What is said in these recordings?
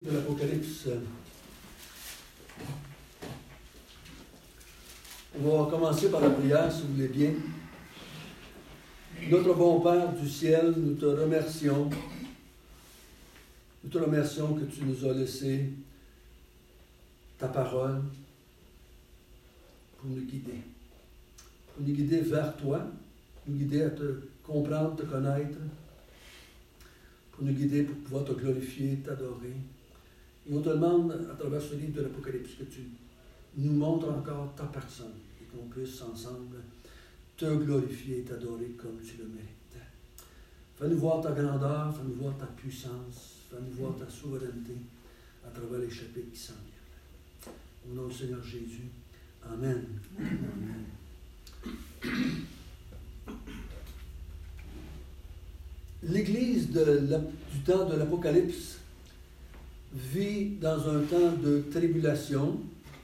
de l'Apocalypse. On va commencer par la prière, si vous voulez bien. Notre bon Père du ciel, nous te remercions. Nous te remercions que tu nous as laissé ta parole pour nous guider. Pour nous guider vers toi, nous guider à te comprendre, te connaître, pour nous guider pour pouvoir te glorifier, t'adorer. Et on te demande, à travers ce livre de l'Apocalypse, que tu nous montres encore ta personne et qu'on puisse ensemble te glorifier et t'adorer comme tu le mérites. Fais-nous voir ta grandeur, fais-nous voir ta puissance, fais-nous voir ta souveraineté à travers les chapitres qui s'en viennent. Au nom du Seigneur Jésus. Amen. Amen. L'Église du temps de l'Apocalypse vit dans un temps de tribulation.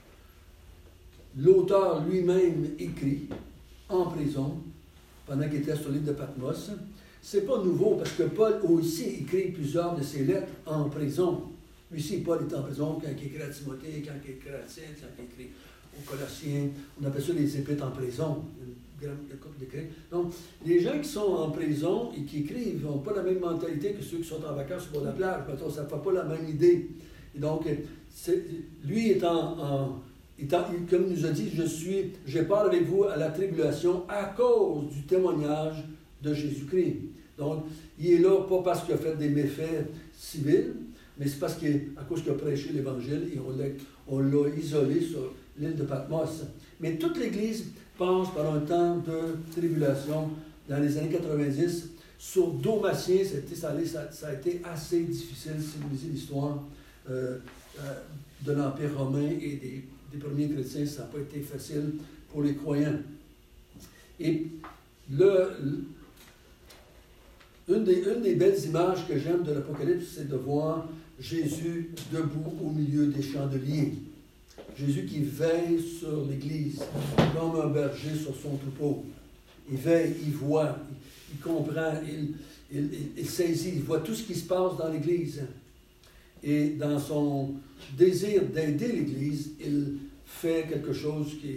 L'auteur lui-même écrit en prison pendant qu'il était sur l'île de Patmos. Ce n'est pas nouveau parce que Paul a aussi écrit plusieurs de ses lettres en prison. Lui aussi, Paul est en prison quand il écrit à Timothée, quand il écrit à Tite, quand il écrit aux Colossiens. On appelle ça les épîtres en prison. Une couple d'écrits. Donc, les gens qui sont en prison et qui écrivent n'ont pas la même mentalité que ceux qui sont en vacances sur la plage. Ça ne fait pas la même idée. Et donc, lui est comme il nous a dit, j'ai peur avec vous à la tribulation à cause du témoignage de Jésus-Christ. Donc, il est là pas parce qu'il a fait des méfaits civils, mais c'est parce qu'à cause qu'il a prêché l'Évangile et on l'a isolé sur l'île de Patmos. Mais toute l'Église passe par un temps de tribulation dans les années 90. Sur Domatien, ça a été assez difficile si vous lisez l'histoire de l'Empire romain et des premiers chrétiens. Ça n'a pas été facile pour les croyants. Et une des belles images que j'aime de l'Apocalypse, c'est de voir Jésus debout au milieu des chandeliers. Jésus qui veille sur l'Église, comme un berger sur son troupeau. Il veille, il voit, il comprend, il saisit, il voit tout ce qui se passe dans l'Église. Et dans son désir d'aider l'Église, il fait quelque chose qui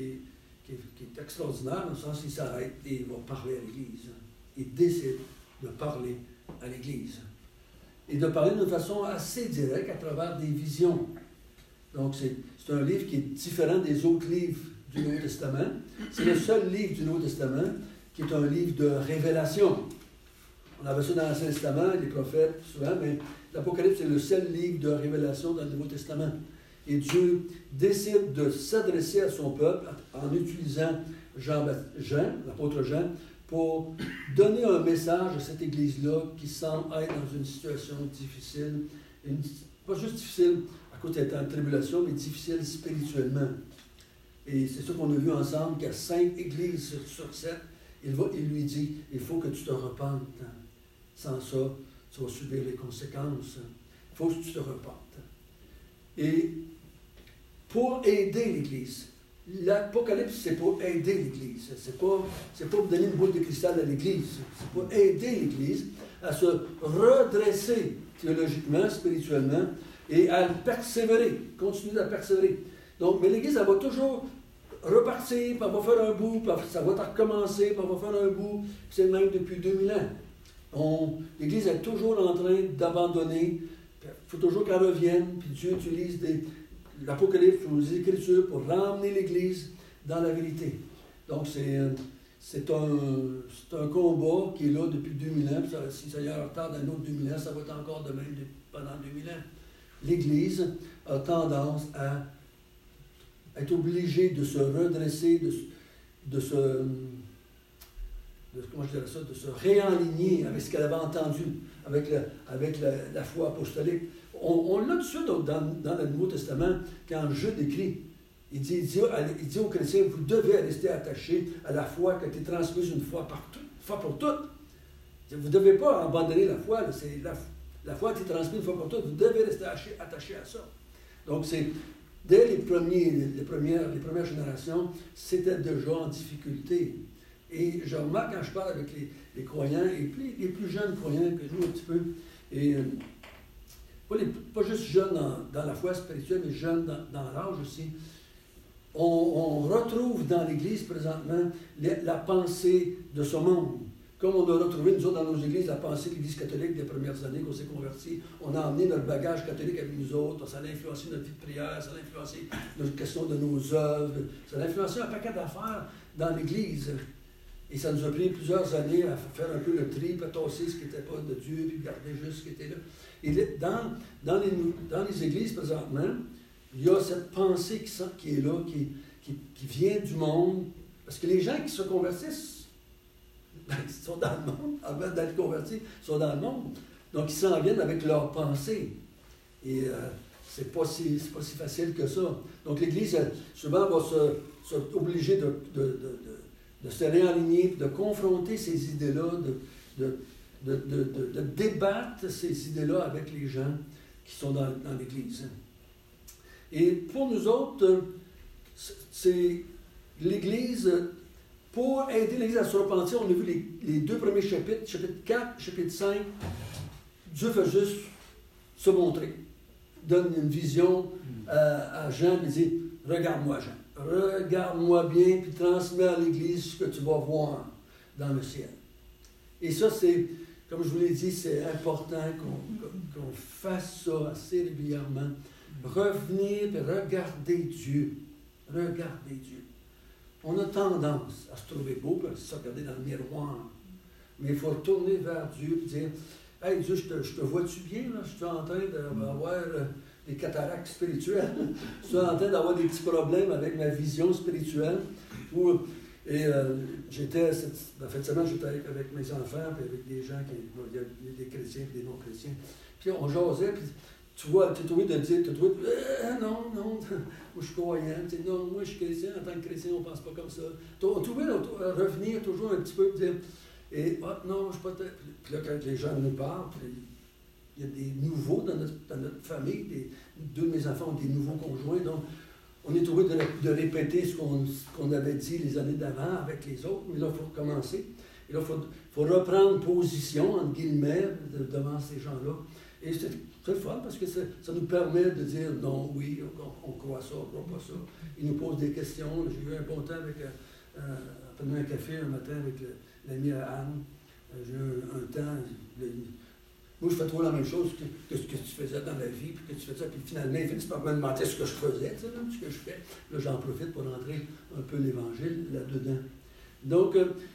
est extraordinaire, dans le sens qu'il s'arrête et il va parler à l'Église. Il décide de parler à l'Église. Et de parler d'une façon assez directe à travers des visions. Donc, c'est un livre qui est différent des autres livres du Nouveau Testament. C'est le seul livre du Nouveau Testament qui est un livre de révélation. On avait ça dans l'Ancien Testament, les prophètes, souvent, mais l'Apocalypse est le seul livre de révélation dans le Nouveau Testament. Et Dieu décide de s'adresser à son peuple en utilisant l'apôtre Jean, pour donner un message à cette Église-là qui semble être dans une situation difficile, pas juste difficile à cause d'être en tribulation, mais difficile spirituellement. Et c'est ça qu'on a vu ensemble, qu'il y a 5 églises sur 7. Il lui dit, il faut que tu te repentes. Sans ça, tu vas subir les conséquences. Il faut que tu te repentes. Et pour aider l'Église, l'Apocalypse, c'est pour aider l'Église. C'est pas pour donner une boule de cristal à l'Église. C'est pour aider l'Église à se redresser théologiquement, spirituellement, et à persévérer, continuer à persévérer. Donc, mais l'Église, elle va toujours repartir, puis elle va faire un bout, puis ça va recommencer, puis elle va faire un bout. C'est le même depuis 2000 ans. L'Église est toujours en train d'abandonner. Il faut toujours qu'elle revienne, puis Dieu utilise l'Apocalypse ou les Écritures pour ramener l'Église dans la vérité. Donc, c'est un combat qui est là depuis 2000 ans. Puis si ça y a un retard dans un autre 2000 ans, ça va être encore de même pendant 2000 ans. L'Église a tendance à être obligée de se redresser, de se réaligner avec ce qu'elle avait entendu, avec la foi apostolique. On l'a dessus dans le Nouveau Testament, quand Jude écrit. Il dit aux chrétiens, vous devez rester attachés à la foi qui a été transmise une fois pour toutes. Vous ne devez pas abandonner la foi. La foi a été transmise une fois pour toutes. Vous devez rester attachés à ça. Donc, dès les premières générations, c'était déjà en difficulté. Et je remarque quand je parle avec les croyants, et les plus jeunes croyants que nous un petit peu, et pas juste jeunes dans la foi spirituelle, mais jeunes dans l'âge aussi. On retrouve dans l'Église présentement la pensée de ce monde. Comme on a retrouvé, nous autres, dans nos églises, la pensée de l'Église catholique des premières années qu'on s'est convertis, on a emmené notre bagage catholique avec nous autres, ça a influencé notre vie de prière, ça a influencé notre question de nos œuvres, ça a influencé un paquet d'affaires dans l'Église. Et ça nous a pris plusieurs années à faire un peu le tri, puis à tasser ce qui n'était pas de Dieu, puis garder juste ce qui était là. Et dans les églises présentement, il y a cette pensée qui est là, qui vient du monde, parce que les gens qui se convertissent, ils sont dans le monde, avant d'être convertis, ils sont dans le monde. Donc, ils s'en viennent avec leurs pensées. Et c'est pas si facile que ça. Donc, l'Église, souvent, va s'obliger de se réaligner, de confronter ces idées-là, de débattre ces idées-là avec les gens qui sont dans l'Église. Et pour nous autres, c'est l'Église... Pour aider l'Église à se repentir, on a vu les deux premiers chapitres, chapitre 4, chapitre 5. Dieu fait juste se montrer. Donne une vision à Jean, il dit, regarde-moi Jean, regarde-moi bien, puis transmets à l'Église ce que tu vas voir dans le ciel. Et ça, c'est, comme je vous l'ai dit, c'est important qu'on fasse ça assez régulièrement. Revenir et regarder Dieu. Regarder Dieu. On a tendance à se trouver beau, puis à se regarder dans le miroir. Mais il faut retourner vers Dieu et dire, « Hey Dieu, je te vois-tu bien? Là? Je suis en train d'avoir des cataractes spirituelles. Je suis en train d'avoir des petits problèmes avec ma vision spirituelle. » J'étais, la fin de semaine, j'étais avec mes enfants, puis avec des gens, il y a des chrétiens et des non-chrétiens. Puis on jasait, puis tu vois, tu es trouvé de dire, non, moi je suis croyant, non, moi je suis chrétien, en tant que chrétien, on ne pense pas comme ça. On trouvait revenir toujours un petit peu, dire, et non, je ne suis pas. Puis là, quand les gens nous parlent, il y a des nouveaux dans notre famille, deux de mes enfants ont des nouveaux conjoints, donc on est trouvé de répéter ce qu'on avait dit les années d'avant avec les autres, mais là, il faut recommencer. Et là, il faut reprendre position, entre guillemets, devant ces gens-là. Et c'est très fun parce que ça nous permet de dire non, oui, on croit ça, on ne croit pas ça. Ils nous posent des questions. J'ai eu un bon temps après un café un matin avec l'ami Anne. J'ai eu un temps. Moi, je fais trop la même chose que ce que tu faisais dans la vie, puis que tu faisais, puis finalement, ils finissent par me demander ce que je faisais, tu sais, ce que je fais. Là, j'en profite pour rentrer un peu l'Évangile là-dedans. Donc,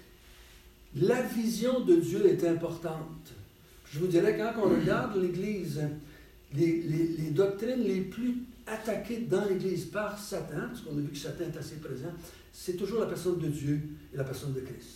la vision de Dieu est importante. Je vous dirais, quand on regarde l'Église, les doctrines les plus attaquées dans l'Église par Satan, parce qu'on a vu que Satan est assez présent, c'est toujours la personne de Dieu et la personne de Christ.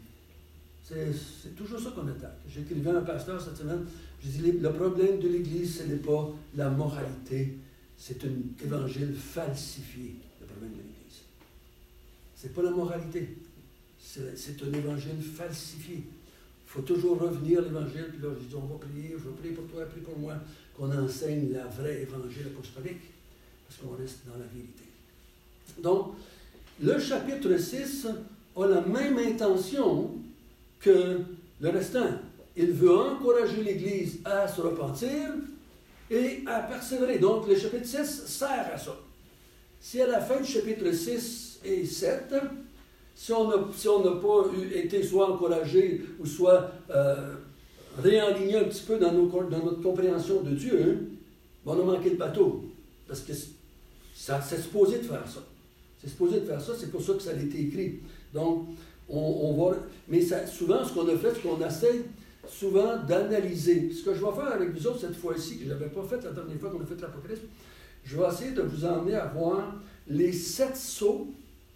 C'est toujours ça qu'on attaque. J'écrivais à un pasteur cette semaine, je dis, le problème de l'Église, ce n'est pas la moralité, c'est un évangile falsifié, le problème de l'Église. Ce n'est pas la moralité, c'est un évangile falsifié. Il faut toujours revenir à l'Évangile, puis là, je dis, on va prier, je vais prier pour toi, prie pour moi, qu'on enseigne la vraie Évangile apostolique, parce qu'on reste dans la vérité. Donc, le chapitre 6 a la même intention que le restant. Il veut encourager l'Église à se repentir et à persévérer. Donc, le chapitre 6 sert à ça. Si à la fin du chapitre 6 et 7, si on n'a pas été soit encouragé ou soit réaligné un petit peu dans notre compréhension de Dieu, on a manqué le bateau. Parce que c'est supposé de faire ça. C'est supposé de faire ça, c'est pour ça que ça a été écrit. Donc, on va... Mais souvent, ce qu'on a fait, c'est qu'on essaie souvent d'analyser. Ce que je vais faire avec vous autres cette fois-ci, que je n'avais pas fait la dernière fois qu'on a fait l'Apocalypse, je vais essayer de vous emmener à voir les 7 sceaux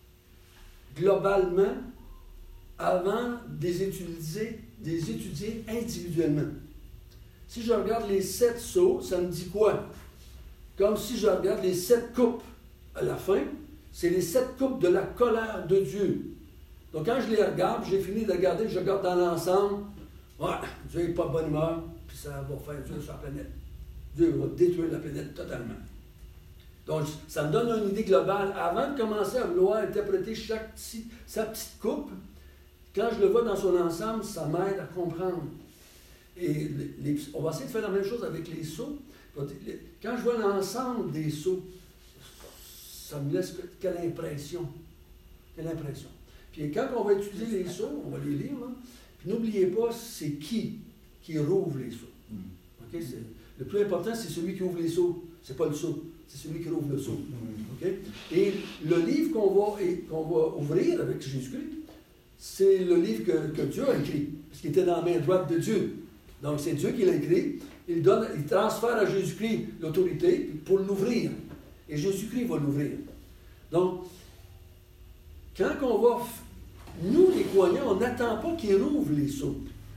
globalement avant de les étudier individuellement. Si je regarde les 7 sceaux, ça me dit quoi? Comme si je regarde les 7 coupes à la fin, c'est les 7 coupes de la colère de Dieu. Donc quand je les regarde, j'ai fini de regarder, je regarde dans l'ensemble, ouais, Dieu n'est pas de bonne humeur, puis ça va faire Dieu sur la planète. Dieu va détruire la planète totalement. Donc, ça me donne une idée globale. Avant de commencer à vouloir interpréter sa petite coupe, quand je le vois dans son ensemble, ça m'aide à comprendre. Et on va essayer de faire la même chose avec les sceaux. Quand je vois l'ensemble des sceaux, ça me laisse quelle impression. Quelle impression. Puis quand on va utiliser les sceaux, on va les lire, là, puis n'oubliez pas, c'est qui rouvre les sceaux. Okay? Le plus important, c'est celui qui ouvre les sceaux. C'est pas le sceau, c'est celui qui rouvre le sceau. Okay? Et le livre qu'on va ouvrir avec Jésus-Christ, c'est le livre que Dieu a écrit, parce qu'il était dans la main droite de Dieu. Donc c'est Dieu qui l'a écrit. Il transfère à Jésus-Christ l'autorité pour l'ouvrir. Et Jésus-Christ va l'ouvrir. Donc, quand on va... Nous, les croyants, on n'attend pas qu'il rouvre les sceaux.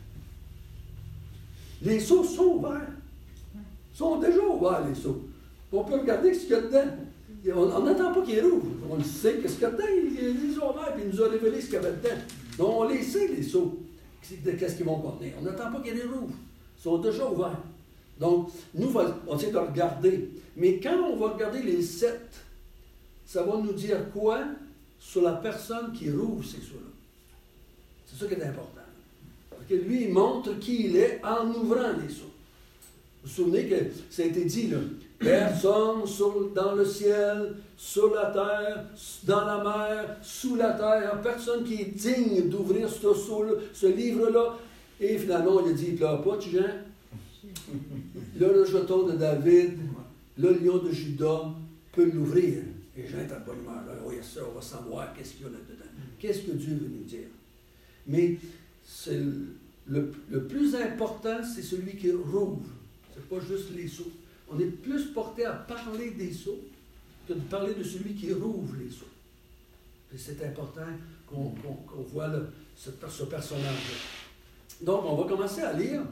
Les sceaux sont ouverts. Ils sont déjà ouverts, les sceaux. On peut regarder ce qu'il y a dedans. On n'attend pas qu'il rouvre. On le sait, qu'est-ce qu'il y a dedans. Ils ont ouverts, puis il nous a révélé ce qu'il y avait dedans. Donc, on les sait, les sceaux. Qu'est-ce qu'ils vont contenir. On n'attend pas qu'ils les rouvrent. Ils sont déjà ouverts. Donc, nous, on essaie de regarder. Mais quand on va regarder les 7, ça va nous dire quoi sur la personne qui rouvre ces sceaux-là. C'est ça qui est important. Okay? Lui, il montre qui il est en ouvrant les sceaux. Vous vous souvenez que ça a été dit, là, personne dans le ciel, sur la terre, dans la mer, sous la terre, personne qui est digne d'ouvrir ce livre-là. Et finalement, il a dit, il ne pleure pas, tu viens. Là, le jeton de David, le lion de Juda peut l'ouvrir. Et Jean est en bonne humeur. Là, oui, ça, on va savoir qu'est-ce qu'il y a là-dedans. Qu'est-ce que Dieu veut nous dire. Mais c'est le plus important, c'est celui qui rouvre. Ce n'est pas juste les sceaux. On est plus porté à parler des sceaux que de parler de celui qui rouvre les sceaux. Et c'est important qu'on voit ce personnage-là. Donc, on va commencer à lire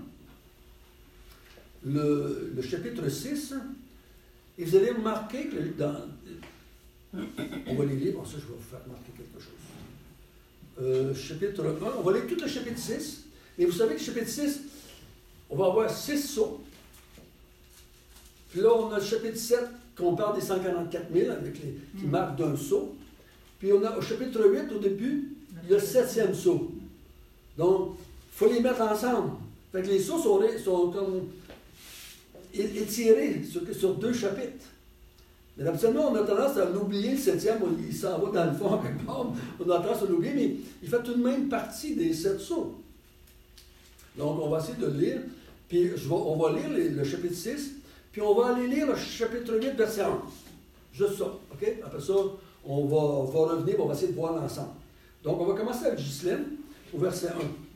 le chapitre 6, et vous allez remarquer que on va les lire, bon ça je vais vous faire remarquer quelque chose. Chapitre 1, on va lire tout le chapitre 6, mais vous savez que le chapitre 6, on va avoir 6 sceaux. Puis là, on a le chapitre 7, qu'on parle des 144 000, qui marquent d'un sceau. Puis on a au chapitre 8, au début, il y a le 7e sceau. Donc, il faut les mettre ensemble. Fait que les sceaux sont comme étirés sur 2 chapitres. Mais absolument, on a tendance à l'oublier, le 7e, il s'en va dans le fond quelque part. On a tendance à l'oublier, mais il fait tout de même partie des 7 sceaux. Donc, on va essayer de le lire. Puis, on va lire le chapitre 6, puis on va aller lire le chapitre 8, verset 11. Juste ça, OK? Après ça, on va revenir, on va essayer de voir l'ensemble. Donc, on va commencer avec Ghislaine, au verset 1.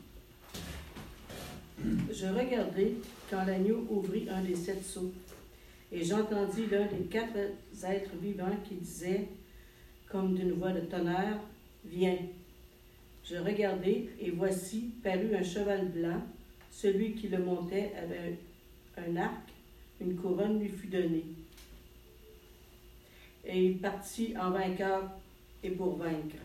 Je regardai quand l'agneau ouvrit un des 7 sceaux, et j'entendis l'un des 4 êtres vivants qui disait, comme d'une voix de tonnerre, « Viens !» Je regardai, et voici, parut un cheval blanc. Celui qui le montait avait un arc, une couronne lui fut donnée. Et il partit en vainqueur et pour vaincre.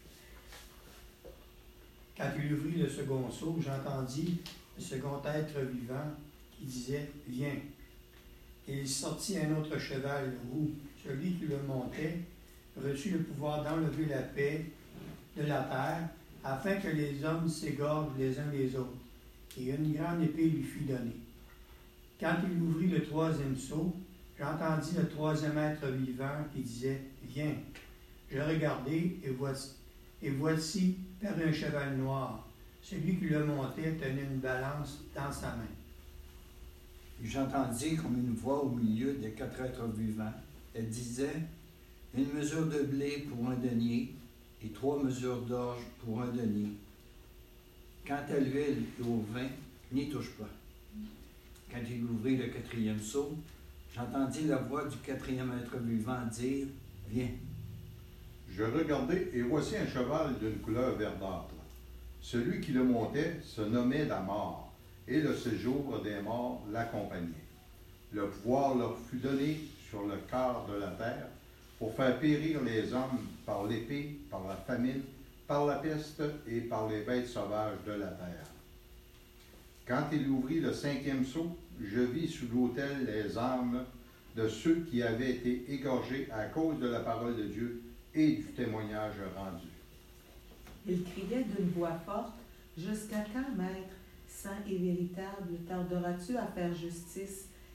Quand il ouvrit le second sceau, j'entendis le second être vivant qui disait « Viens !» Et il sortit un autre cheval roux. Celui qui le montait reçut le pouvoir d'enlever la paix de la terre, afin que les hommes s'égorgent les uns les autres. Et une grande épée lui fut donnée. Quand il ouvrit le 3e sceau, j'entendis le 3e être vivant qui disait « Viens !» Je regardai, et voici parut un cheval noir. Celui qui le montait tenait une balance dans sa main. J'entendis comme une voix au milieu des 4 êtres vivants. Elle disait, une mesure de blé pour un denier et 3 mesures d'orge pour un denier. Quant à l'huile et au vin, n'y touche pas. Quand il ouvrit le 4e sceau, j'entendis la voix du 4e être vivant dire, viens. Je regardai, et voici un cheval d'une couleur verdâtre. Celui qui le montait se nommait la mort, et le séjour des morts l'accompagnait. Le pouvoir leur fut donné sur le quart de la terre, pour faire périr les hommes par l'épée, par la famine, par la peste et par les bêtes sauvages de la terre. Quand il ouvrit le 5e sceau, je vis sous l'autel les âmes de ceux qui avaient été égorgés à cause de la parole de Dieu et du témoignage rendu. Il criait d'une voix forte, « Jusqu'à quand, Maître, saint et véritable, tarderas-tu à faire justice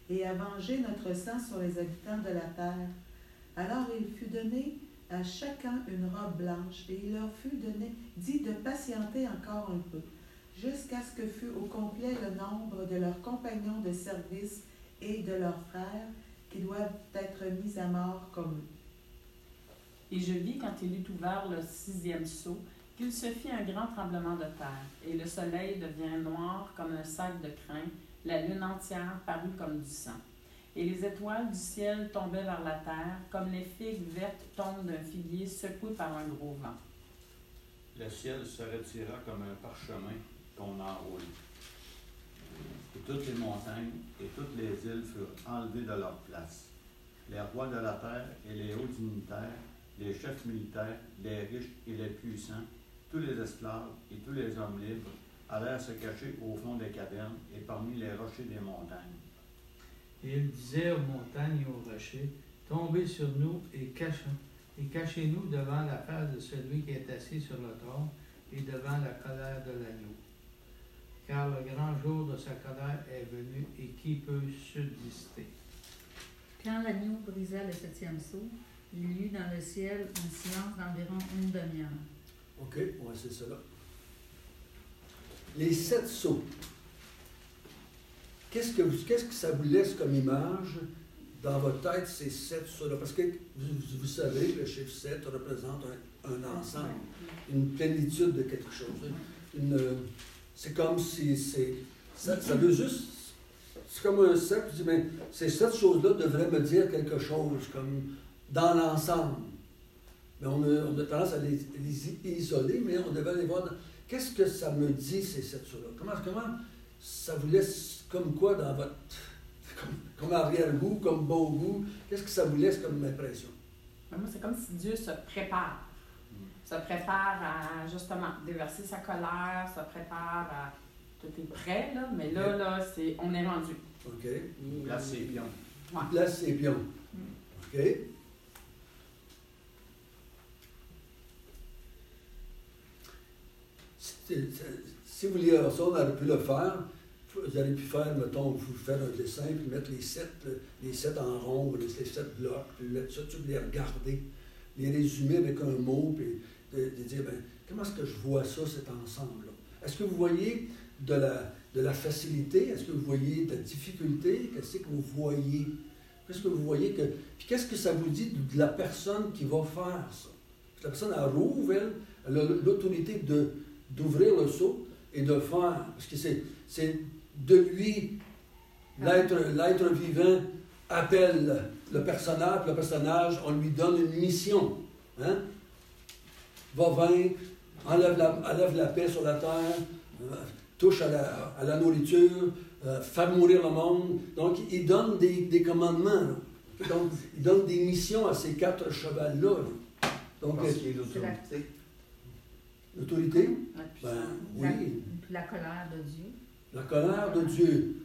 et à venger notre sang sur les habitants de la terre. Alors il fut donné à chacun une robe blanche, et il leur fut dit de patienter encore un peu, jusqu'à ce que fût au complet le nombre de leurs compagnons de service et de leurs frères, qui doivent être mis à mort comme eux. Et je vis, quand il eut ouvert le 6e sceau, qu'il se fit un grand tremblement de terre, et le soleil devient noir comme un sac de crin, la lune entière parut comme du sang. Et les étoiles du ciel tombaient vers la terre, comme les figues vertes tombent d'un figuier secoué par un gros vent. Le ciel se retira comme un parchemin qu'on enroule. Et toutes les montagnes et toutes les îles furent enlevées de leur place. Les rois de la terre et les hauts dignitaires, les chefs militaires, les riches et les puissants, tous les esclaves et tous les hommes libres allèrent se cacher au fond des cavernes et parmi les rochers des montagnes. Et il disait aux montagnes et aux rochers, tombez sur nous et cachez-nous devant la face de celui qui est assis sur le trône et devant la colère de l'agneau. Car le grand jour de sa colère est venu, et qui peut subsister? Quand l'agneau brisa le 7e sceau, il y eut dans le ciel un silence d'environ une demi-heure. OK, on va essayer cela. Les 7 sceaux. Qu'est-ce que ça vous laisse comme image dans votre tête, ces 7 sceaux-là? Parce que vous savez que le chiffre 7 représente un ensemble, une plénitude de quelque chose. C'est comme si ça veut juste... C'est comme un cercle, je dis, mais ces 7 choses-là devraient me dire quelque chose, comme dans l'ensemble. Mais on a tendance à les isoler, mais on devait aller voir... Qu'est-ce que ça me dit, ces 7 choses-là? Comment ça vous laisse comme quoi dans votre... comme arrière-goût, comme bon goût? Qu'est-ce que ça vous laisse comme impression? Moi, c'est comme si Dieu se prépare. Se prépare à, justement, déverser sa colère, se prépare à... Tout est prêt, là, mais là, on est rendu. OK. Place ses pions. Ouais. Place ses pions. OK. Si vous vouliez ça, on aurait pu le faire. Vous auriez pu faire, mettons, vous faire un dessin, puis mettre les 7 en rond, les 7 blocs, puis mettre ça, tu les regarder, les résumer avec un mot, puis de dire, ben, comment est-ce que je vois ça, cet ensemble-là? Est-ce que vous voyez de la facilité? Est-ce que vous voyez de la difficulté? Qu'est-ce que vous voyez? Qu'est-ce que vous voyez que... Puis qu'est-ce que ça vous dit de la personne qui va faire ça? La personne, elle rouvre, elle a l'autorité d'ouvrir le seau et de faire. Parce que c'est de lui, l'être vivant appelle le personnage, on lui donne une mission. Hein? Va vaincre, enlève la paix sur la terre, touche à la nourriture, faire mourir le monde. Donc, il donne des commandements. Là. Donc, il donne des missions à ces 4 chevals-là. Là. Donc, parce qu'il y a l'autorité. L'autorité? La Oui. La colère de Dieu. La colère de Dieu.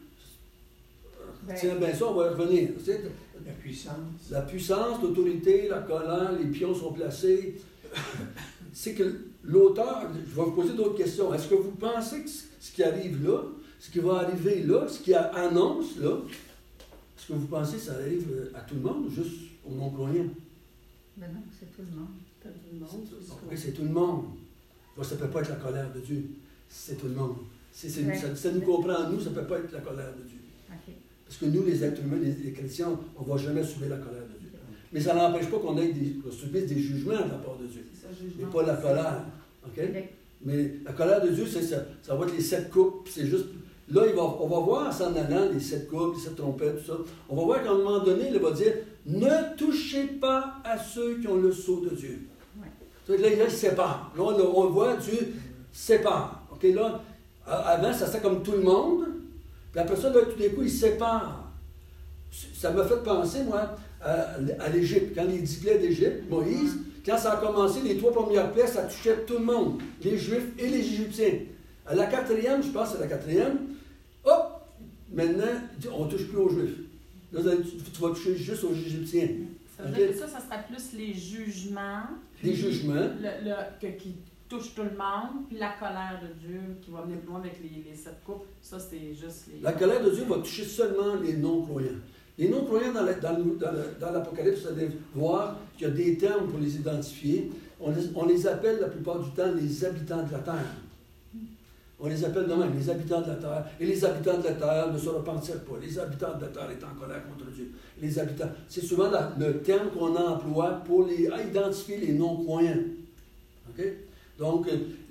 Tiens, bien ça, on va y revenir. La puissance. La puissance, l'autorité, la colère, les pions sont placés. C'est que l'auteur, je vais vous poser d'autres questions. Est-ce que vous pensez que ce qui arrive là, ce qui va arriver là, ce qui annonce là, est-ce que vous pensez que ça arrive à tout le monde ou juste aux non-croyants? Ben non, c'est tout le monde. Tout le monde. Oui, c'est tout le monde. Bon, ça ne peut pas être la colère de Dieu. C'est tout le monde. Ça nous comprend, nous, ça ne peut pas être la colère de Dieu. Okay. Parce que nous, les êtres humains, les chrétiens, on ne va jamais subir la colère de Dieu. Mais ça n'empêche pas qu'on subisse des jugements de la part de Dieu. Mais pas la colère. Okay? Mais la colère de Dieu, ça va être les 7 coupes. C'est juste. Là, on va voir en s'en allant les 7 coupes, les 7 trompettes, tout ça. On va voir qu'à un moment donné, il va dire ne touchez pas à ceux qui ont le sceau de Dieu. Ouais. Là, il sépare. Là, on voit Dieu sépare. Okay? Là, avant, ça serait comme tout le monde. Puis après ça, là, tout d'un coup, il sépare. Ça m'a fait penser, moi, à l'Égypte. Quand les 10 plaies d'Égypte, Moïse, quand ça a commencé, les 3 premières plaies, ça touchait tout le monde, les Juifs et les Égyptiens. À la 4e, je pense que c'est la 4e, hop, maintenant, on ne touche plus aux Juifs. Là, tu vas toucher juste aux Ça veut dire que ça serait plus les jugements. Les jugements. touche tout le monde, puis la colère de Dieu qui va venir plus loin avec les 7 coupes, ça c'est juste les... La colère de Dieu va toucher seulement les non-croyants. Les non-croyants dans l'Apocalypse, vous allez voir qu'il y a des termes pour les identifier. On les appelle la plupart du temps les habitants de la terre. On les appelle de même, les habitants de la terre. Et les habitants de la terre ne se repentirent pas. Les habitants de la terre étaient en colère contre Dieu. Les habitants. C'est souvent le terme qu'on emploie pour identifier les non-croyants. OK? Donc,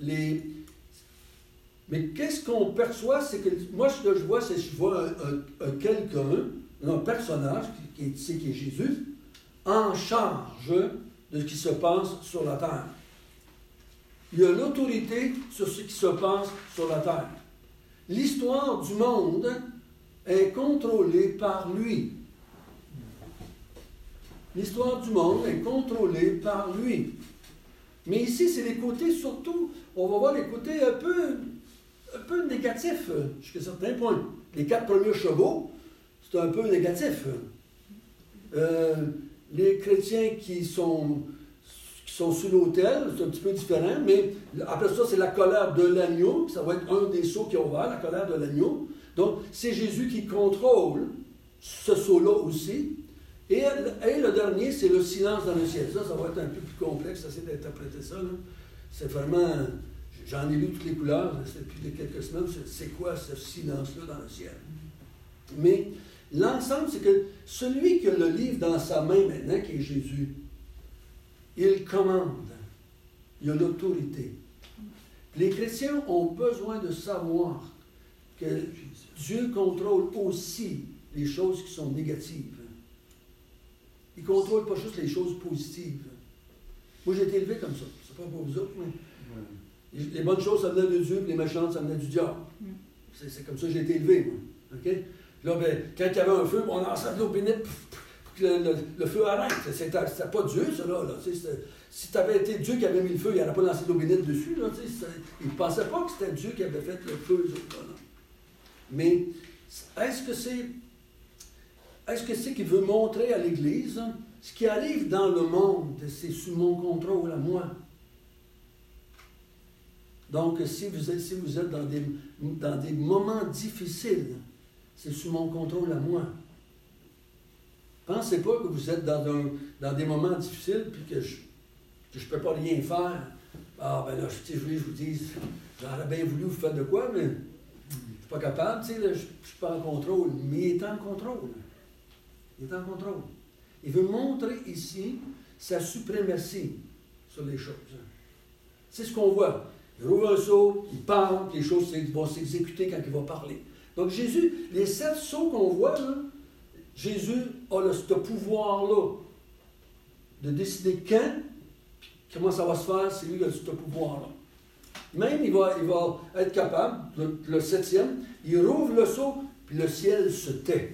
mais qu'est-ce qu'on perçoit? C'est que moi, ce que je vois, c'est que je vois un personnage qui est Jésus, en charge de ce qui se passe sur la terre. Il a l'autorité sur ce qui se passe sur la terre. L'histoire du monde est contrôlée par lui. L'histoire du monde est contrôlée par lui. Mais ici, c'est les côtés surtout, on va voir les côtés un peu négatifs, jusqu'à certains points. Les 4 premiers chevaux, c'est un peu négatif. Les chrétiens qui sont sur l'autel, c'est un petit peu différent, mais après ça, c'est la colère de l'agneau, ça va être un des sceaux qui est ouvert, la colère de l'agneau. Donc, c'est Jésus qui contrôle ce sceau-là aussi. Et le dernier, c'est le silence dans le ciel. Ça va être un peu plus complexe, d'essayer d'interpréter ça. Là. C'est vraiment... J'en ai lu toutes les couleurs, depuis quelques semaines, c'est quoi ce silence-là dans le ciel? Mais l'ensemble, c'est que celui qui a le livre dans sa main maintenant, qui est Jésus, il commande. Il a l'autorité. Les chrétiens ont besoin de savoir que Dieu contrôle aussi les choses qui sont négatives. Il ne contrôle pas juste les choses positives. Moi, j'ai été élevé comme ça. C'est pas pour vous autres, mais les bonnes choses, ça venait de Dieu, puis les méchantes, ça venait du diable. C'est comme ça que j'ai été élevé, moi. Okay? Là, quand il y avait un feu, on lançait de l'eau bénite pour que le feu arrête. C'était pas Dieu, ça, là. Si tu avais été Dieu qui avait mis le feu, il n'aurait pas lancé de l'eau bénite dessus. Là, il ne pensait pas que c'était Dieu qui avait fait le feu. Là. Mais est-ce que c'est qu'il veut montrer à l'Église, hein, ce qui arrive dans le monde, c'est sous mon contrôle à moi. Donc, si vous êtes dans des moments difficiles, c'est sous mon contrôle à moi. Pensez pas que vous êtes dans des moments difficiles puis que je ne peux pas rien faire. Ah, ben là, je voulais que je vous dise, j'aurais bien voulu vous faire de quoi, mais je ne suis pas capable, je ne suis pas en contrôle. Mais il est en contrôle. Il est en contrôle. Il veut montrer ici sa suprématie sur les choses. C'est ce qu'on voit. Il rouvre un sceau, il parle, les choses vont s'exécuter quand il va parler. Donc Jésus, les 7 sceaux qu'on voit, là, Jésus a ce pouvoir-là de décider quand, comment ça va se faire, c'est lui qui a ce pouvoir-là. Même, il va être capable, le 7e, il rouvre le sceau, puis le ciel se tait.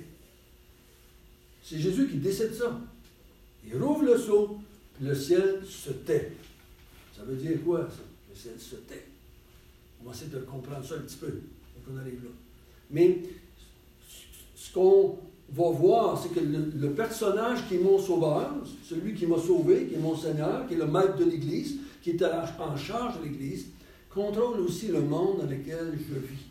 C'est Jésus qui décide ça. Il rouvre le sceau, puis le ciel se tait. Ça veut dire quoi, ça? Le ciel se tait. On va essayer de comprendre ça un petit peu, quand on arrive là. Mais ce qu'on va voir, c'est que le personnage qui est mon sauveur, celui qui m'a sauvé, qui est mon Seigneur, qui est le maître de l'Église, qui est en charge de l'Église, contrôle aussi le monde dans lequel je vis.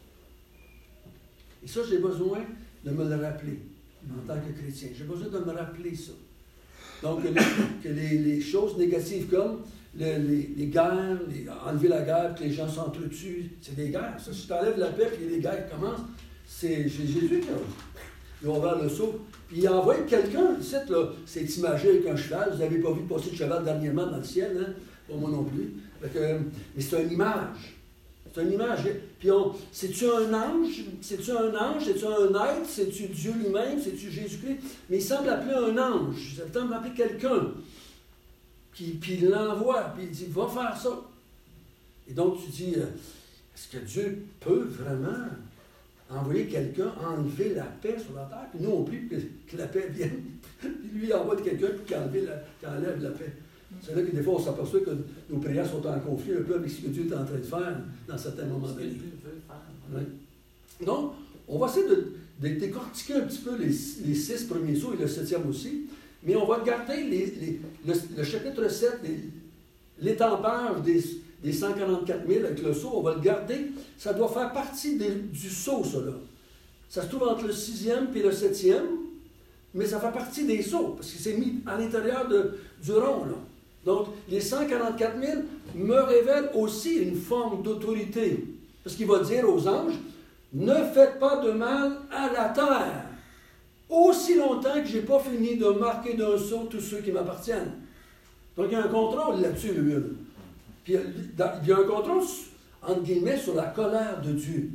Et ça, j'ai besoin de me le rappeler en tant que chrétien. J'ai besoin de me rappeler ça. Donc, que les choses négatives comme les guerres, enlever la guerre, que les gens s'entretuent, c'est des guerres. Ça, si tu enlèves la paix et les guerres commencent, c'est Jésus qui a ouvert le sceau. Puis il a envoyé quelqu'un, c'est imagé avec un cheval. Vous n'avez pas vu passer de cheval dernièrement dans le ciel, hein? Pas moi non plus. Mais c'est une image. C'est une image. Puis c'est-tu un ange? C'est-tu un ange? C'est-tu un être? C'est-tu Dieu lui-même? C'est-tu Jésus-Christ? Mais il semble appeler un ange. Il semble appeler quelqu'un. Puis il l'envoie. Puis il dit, va faire ça. Et donc tu dis, est-ce que Dieu peut vraiment envoyer quelqu'un enlever la paix sur la terre? Puis nous, on prie que la paix vienne. Puis lui, il envoie quelqu'un qui enlève la paix. C'est là que des fois, on s'aperçoit que nos prières sont en conflit un peu avec ce que Dieu est en train de faire dans certains moments de vie. Donc, on va essayer de décortiquer un petit peu les 6 premiers sceaux et le 7e aussi, mais on va regarder le chapitre 7, l'étampage des 144 000 avec le sceau, on va le garder. Ça doit faire partie du sceau, ça là. Ça se trouve entre le 6e et le 7e, mais ça fait partie des sceaux, parce que c'est mis à l'intérieur du rond, là. Donc, les 144 000 me révèlent aussi une forme d'autorité. Parce qu'il va dire aux anges, ne faites pas de mal à la terre, aussi longtemps que je n'ai pas fini de marquer d'un sceau tous ceux qui m'appartiennent. Donc, il y a un contrôle là-dessus, lui. Puis, il y a un contrôle, entre guillemets, sur la colère de Dieu.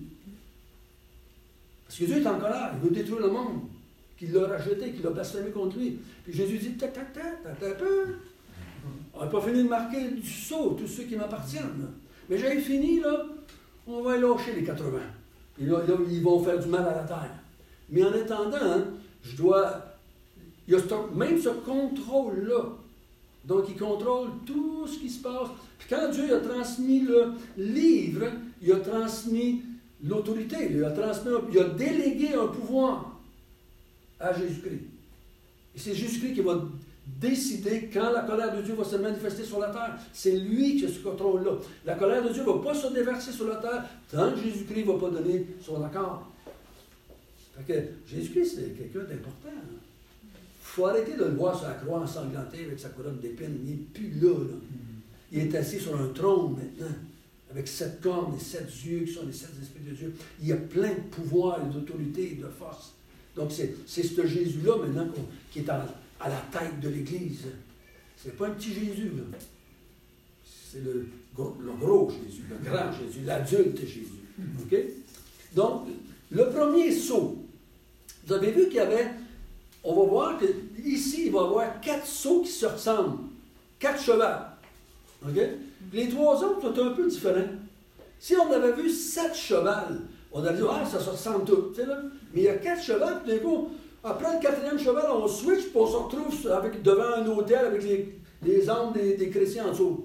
Parce que Dieu est en colère, il veut détruire le monde, qu'il l'a racheté, qu'il l'a blasphémé contre lui. Puis Jésus dit, tac, un peu. On n'a pas fini de marquer du sceau tous ceux qui m'appartiennent. Mais j'ai fini, là, on va lâcher les 80. Et là, ils vont faire du mal à la terre. Mais en attendant, hein, il y a même ce contrôle-là. Donc, il contrôle tout ce qui se passe. Puis quand Dieu a transmis le livre, il a transmis l'autorité. Il a délégué un pouvoir à Jésus-Christ. Et c'est Jésus-Christ qui va décider quand la colère de Dieu va se manifester sur la terre. C'est lui qui a ce contrôle-là. La colère de Dieu ne va pas se déverser sur la terre tant que Jésus-Christ ne va pas donner son accord. Fait que Jésus-Christ, c'est quelqu'un d'important. Il faut arrêter de le voir sur la croix ensanglantée avec sa couronne d'épines. Il n'est plus là, là. Il est assis sur un trône maintenant, avec 7 cornes et 7 yeux qui sont les 7 esprits de Dieu. Il y a plein de pouvoir et d'autorité et de force. Donc c'est ce Jésus-là maintenant qui est à la tête de l'Église. C'est pas un petit Jésus, là. C'est le gros Jésus, le grand Jésus, l'adulte Jésus. OK? Donc, le premier sceau, vous avez vu qu'il y avait, on va voir qu'ici, il va y avoir 4 sceaux qui se ressemblent. 4 chevals. OK? Les 3 autres sont un peu différents. Si on avait vu 7 chevals, on aurait dit, ah, ça se ressemble tout. Tu sais, là? Mais il y a 4 chevals, puis d'un coup, après le 4e cheval, on switch, puis on se retrouve devant un hôtel avec les âmes des chrétiens en dessous.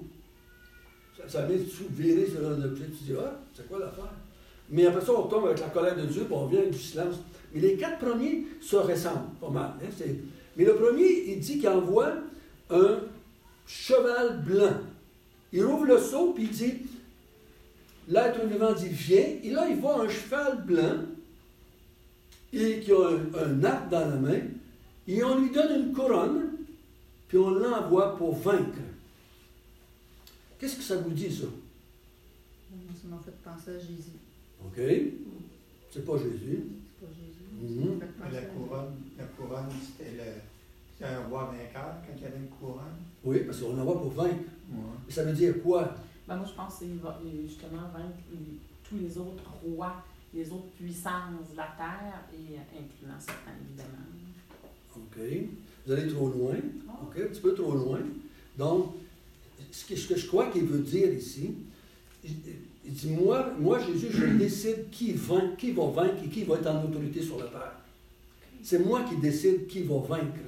Ça vient tout virer sur le pied. Tu dis, ah, c'est quoi l'affaire? Mais après ça, on tombe avec la colère de Dieu, puis on vient avec du silence. Mais les 4 premiers se ressemblent pas mal. Hein? Mais le premier, il dit qu'il envoie un cheval blanc. Il ouvre le seau, puis il dit, l'être vivant dit, viens. Et là, il voit un cheval blanc, et qui a un arc dans la main, et on lui donne une couronne, puis on l'envoie pour vaincre. Qu'est-ce que ça vous dit, ça? Ça m'a fait penser à Jésus. OK. C'est pas Jésus. C'est pas Jésus. Mm-hmm. La couronne, c'était un roi vainqueur quand il y avait une couronne. Oui, parce qu'on l'envoie pour vaincre. Ouais. Ça veut dire quoi? Ben moi, je pense qu'il va justement vaincre tous les autres rois, les autres puissances de la terre, et incluant Satan, évidemment. OK. Vous allez trop loin. OK, un petit peu trop loin. Donc, ce que je crois qu'il veut dire ici, il dit, moi Jésus, je décide qui va vaincre et qui va être en autorité sur la terre. C'est moi qui décide qui va vaincre.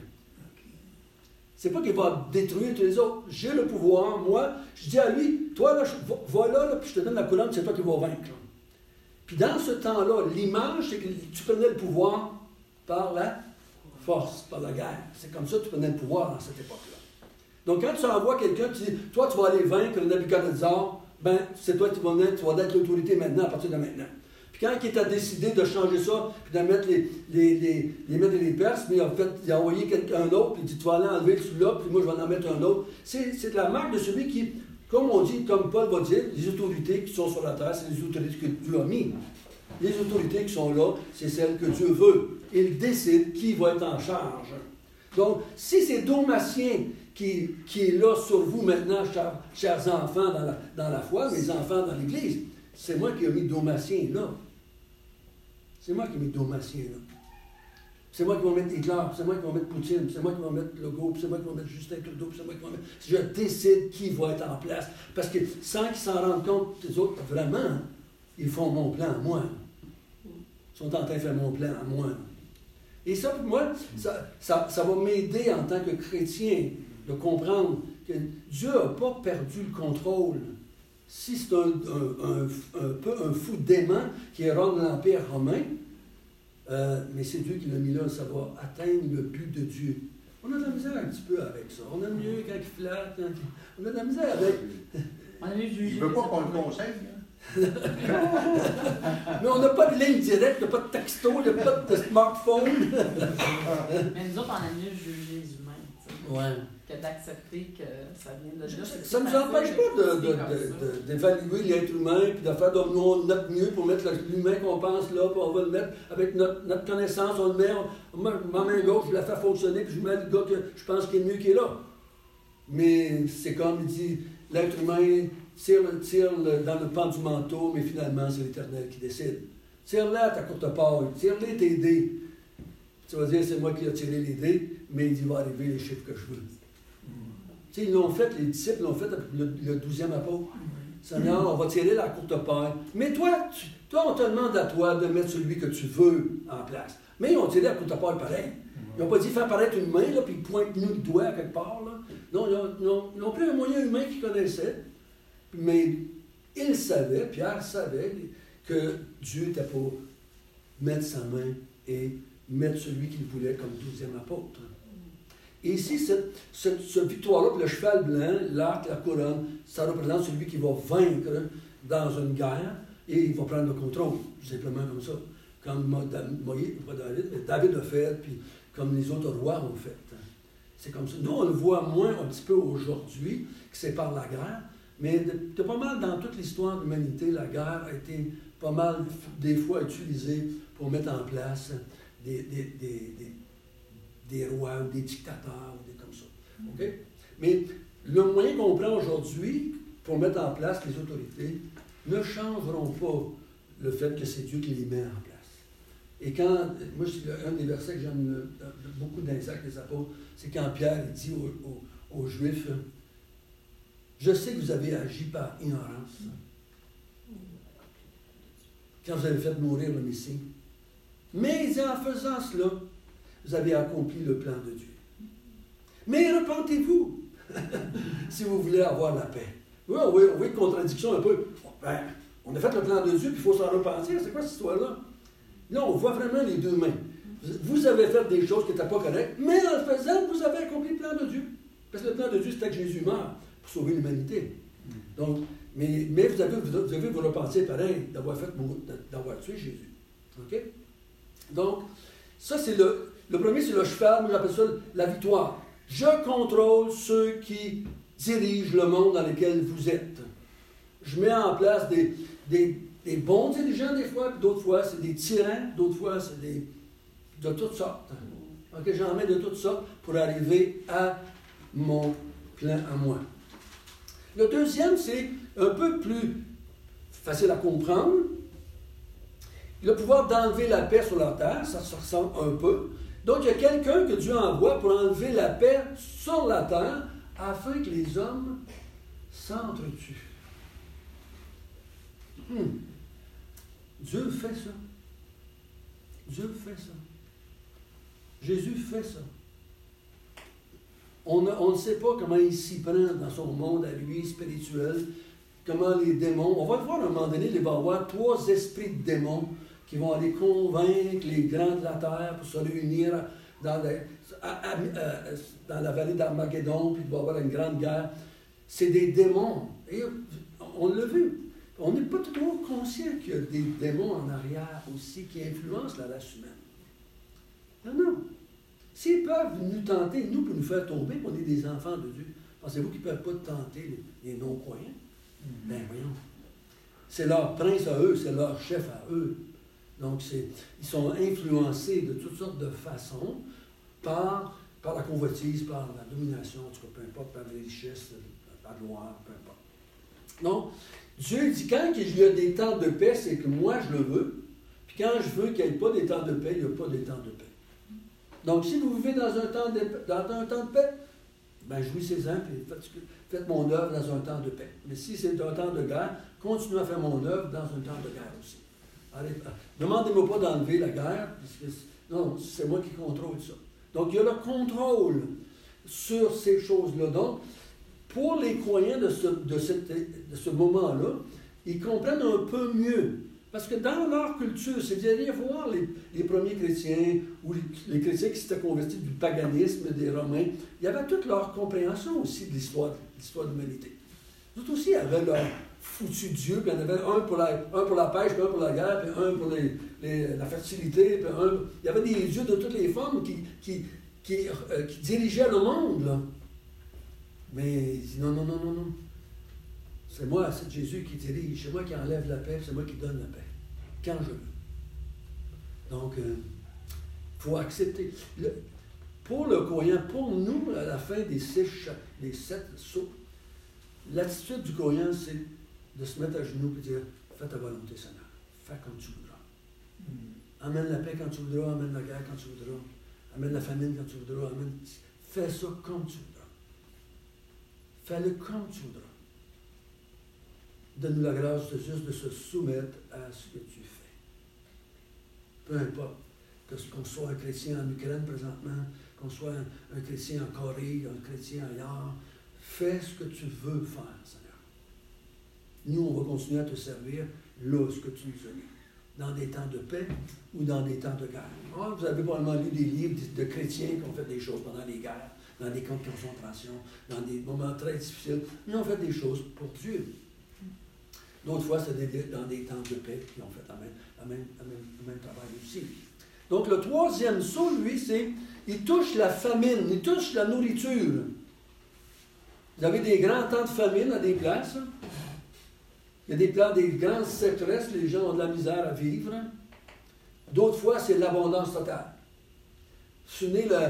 C'est pas qu'il va détruire tous les autres. J'ai le pouvoir, moi, je dis à lui, toi, là, va là, puis je te donne la couronne, c'est toi qui vas vaincre. Puis dans ce temps-là, l'image, c'est que tu prenais le pouvoir par la force, par la guerre. C'est comme ça que tu prenais le pouvoir dans cette époque-là. Donc quand tu envoies quelqu'un, tu dis, toi, tu vas aller vaincre Nabuchodonosor, ben, c'est toi qui vas être l'autorité maintenant, à partir de maintenant. Puis quand il a décidé de changer ça, puis de mettre les Mèdes et les Perses, mais en fait, il a envoyé quelqu'un d'autre, puis il dit, tu vas aller enlever celui-là, puis moi, je vais en mettre un autre. C'est la marque de celui qui, comme on dit, comme Paul va dire, les autorités qui sont sur la terre, c'est les autorités que Dieu a mis. Les autorités qui sont là, c'est celles que Dieu veut. Il décide qui va être en charge. Donc, si c'est Domatien qui est là sur vous maintenant, chers enfants dans la foi, mes enfants dans l'Église, c'est moi qui ai mis Domatien là. C'est moi qui ai mis Domatien là. C'est moi qui vais mettre Hitler, c'est moi qui vais mettre Poutine, c'est moi qui vais mettre Legault, c'est moi qui vais mettre Justin Trudeau, c'est moi qui vais mettre... Je décide qui va être en place. Parce que sans qu'ils s'en rendent compte, les autres, vraiment, ils font mon plan à moi. Ils sont en train de faire mon plan à moi. Et ça, pour moi, ça va m'aider en tant que chrétien de comprendre que Dieu n'a pas perdu le contrôle. Si c'est un peu un fou dément qui érode l'Empire romain, mais c'est Dieu qui l'a mis là, ça va atteindre le but de Dieu. On a de la misère un petit peu avec ça. On aime mieux quand il flatte. On a de la misère avec. On a mieux jugé. Il ne veut pas qu'on le conseille. Mais on n'a pas de ligne directe, il n'y a pas de texto, il n'y a pas de smartphone. Mais nous autres, on a mieux jugé les humains. Ouais. Que d'accepter que ça vient de là. Ça ne nous empêche pas d'évaluer l'être humain et de faire notre mieux pour mettre l'humain qu'on pense là, puis on va le mettre avec notre connaissance, on le met, ma main gauche, je la fais fonctionner, puis je mets le gars que je pense qu'il est mieux qui est là. Mais c'est comme il dit, l'être humain tire dans le pan du manteau, mais finalement c'est l'Éternel qui décide. Tire-le à ta courte paille, tire-les tes dés. Tu vas dire, c'est moi qui ai tiré les dés, mais il va arriver les chiffres que je veux. Tu sais, ils l'ont fait, les disciples l'ont fait avec le 12e apôtre. Seigneur, on va tirer la courte paille. Mais toi, on te demande à toi de mettre celui que tu veux en place. Mais ils ont tiré la courte paille pareil. Ils n'ont pas dit faire paraître une main, là, puis ils pointent-nous le doigt à quelque part. Là. Non, ils ont pris un moyen humain qu'ils connaissaient. Mais ils savaient, Pierre savait, que Dieu était pour mettre sa main et mettre celui qu'il voulait comme 12e apôtre. Et ici, cette victoire-là, le cheval blanc, l'arc, la couronne, ça représente celui qui va vaincre dans une guerre et il va prendre le contrôle, simplement comme ça. Comme Moïse, pas David, mais David a fait, puis comme les autres rois ont fait. C'est comme ça. Nous, on le voit moins un petit peu aujourd'hui, que c'est par la guerre, mais de pas mal dans toute l'histoire de l'humanité, la guerre a été pas mal, des fois, utilisée pour mettre en place des rois ou des dictateurs ou des comme ça. Okay? Mais le moyen qu'on prend aujourd'hui pour mettre en place les autorités ne changeront pas le fait que c'est Dieu qui les met en place. Et quand, moi, un des versets que j'aime beaucoup dans les Actes des Apôtres, c'est quand Pierre dit aux Juifs, je sais que vous avez agi par ignorance quand vous avez fait mourir le Messie. Mais en faisant cela, vous avez accompli le plan de Dieu. Mais repentez-vous si vous voulez avoir la paix. Oui, on voit une contradiction un peu. Ben, on a fait le plan de Dieu, puis il faut s'en repentir. C'est quoi cette histoire-là? Non, on voit vraiment les deux mains. Vous avez fait des choses qui n'étaient pas correctes, mais en le faisant, vous avez accompli le plan de Dieu. Parce que le plan de Dieu, c'était que Jésus meurt pour sauver l'humanité. Donc, mais vous devez vous repentir pareil d'avoir tué Jésus. OK? Donc, ça, c'est le premier, c'est le cheval, moi j'appelle ça la victoire. Je contrôle ceux qui dirigent le monde dans lequel vous êtes. Je mets en place des bons dirigeants des fois, puis d'autres fois, c'est des tyrans, d'autres fois, c'est de toutes sortes. OK, j'en mets de toutes sortes pour arriver à mon plan à moi. Le deuxième, c'est un peu plus facile à comprendre. Le pouvoir d'enlever la paix sur la terre, ça se ressemble un peu. Donc, il y a quelqu'un que Dieu envoie pour enlever la paix sur la terre afin que les hommes s'entretuent. Dieu fait ça. Dieu fait ça. Jésus fait ça. On ne sait pas comment il s'y prend dans son monde à lui, spirituel, comment les démons... On va le voir à un moment donné, il va y avoir 3 esprits de démons qui vont aller convaincre les grands de la terre pour se réunir dans la vallée d'Armageddon, puis il va y avoir une grande guerre. C'est des démons. Et on l'a vu. On n'est pas toujours conscient qu'il y a des démons en arrière aussi qui influencent la race humaine. Non. S'ils peuvent nous tenter, nous, pour nous faire tomber, on est des enfants de Dieu, pensez-vous qu'ils ne peuvent pas tenter les non-croyants? Ben voyons. C'est leur prince à eux, c'est leur chef à eux. Donc, ils sont influencés de toutes sortes de façons par la convoitise, par la domination, en tout cas, peu importe, par les richesses, par la gloire, peu importe. Donc, Dieu dit, quand il y a des temps de paix, c'est que moi, je le veux. Puis quand je veux qu'il n'y ait pas des temps de paix, il n'y a pas des temps de paix. Donc, si vous vivez dans un temps de paix, ben jouissez-en, puis faites mon œuvre dans un temps de paix. Mais si c'est un temps de guerre, continuez à faire mon œuvre dans un temps de guerre aussi. Allez, demandez-moi pas d'enlever la guerre, parce que non, c'est moi qui contrôle ça. Donc, il y a le contrôle sur ces choses-là. Donc, pour les croyants de ce moment-là, ils comprennent un peu mieux Parce que dans leur culture, si vous allez voir les premiers chrétiens ou les chrétiens qui s'étaient convertis du paganisme des Romains, il y avait toute leur compréhension aussi de l'histoire de l'humanité. Eux aussi avaient leur foutu Dieu, puis il y en avait un pour la pêche, puis un pour la guerre, puis un pour la fertilité, puis il y avait des dieux de toutes les formes qui dirigeaient le monde. Là. Mais il dit non. C'est moi, c'est Jésus qui dirige, c'est moi qui enlève la paix, c'est moi qui donne la paix, quand je veux. Donc, il faut accepter. Pour le croyant, pour nous, à la fin des 7 sauts, l'attitude du croyant, c'est de se mettre à genoux et dire « Fais ta volonté, Seigneur. Fais comme tu voudras. Amène la paix quand tu voudras, amène la guerre quand tu voudras, amène la famine quand tu voudras, fais ça comme tu voudras. Fais-le comme tu voudras. Donne-nous la grâce de juste de se soumettre à ce que tu fais. Peu importe qu'on soit un chrétien en Ukraine présentement, qu'on soit un chrétien en Corée, un chrétien ailleurs, fais ce que tu veux faire, Seigneur. Nous, on va continuer à te servir là, ce que tu nous as dit, dans des temps de paix ou dans des temps de guerre. Ah, vous avez probablement lu des livres de chrétiens qui ont fait des choses pendant les guerres, dans des camps de concentration, dans des moments très difficiles. Ils ont fait des choses pour Dieu. D'autres fois, c'est dans des temps de paix qu'ils ont fait le même travail aussi. Donc, le troisième saut, lui, c'est il touche la famine, il touche la nourriture. Vous avez des grands temps de famine à des places. Il y a des grandes sécheresses, les gens ont de la misère à vivre. D'autres fois, c'est l'abondance totale. Vous vous souvenez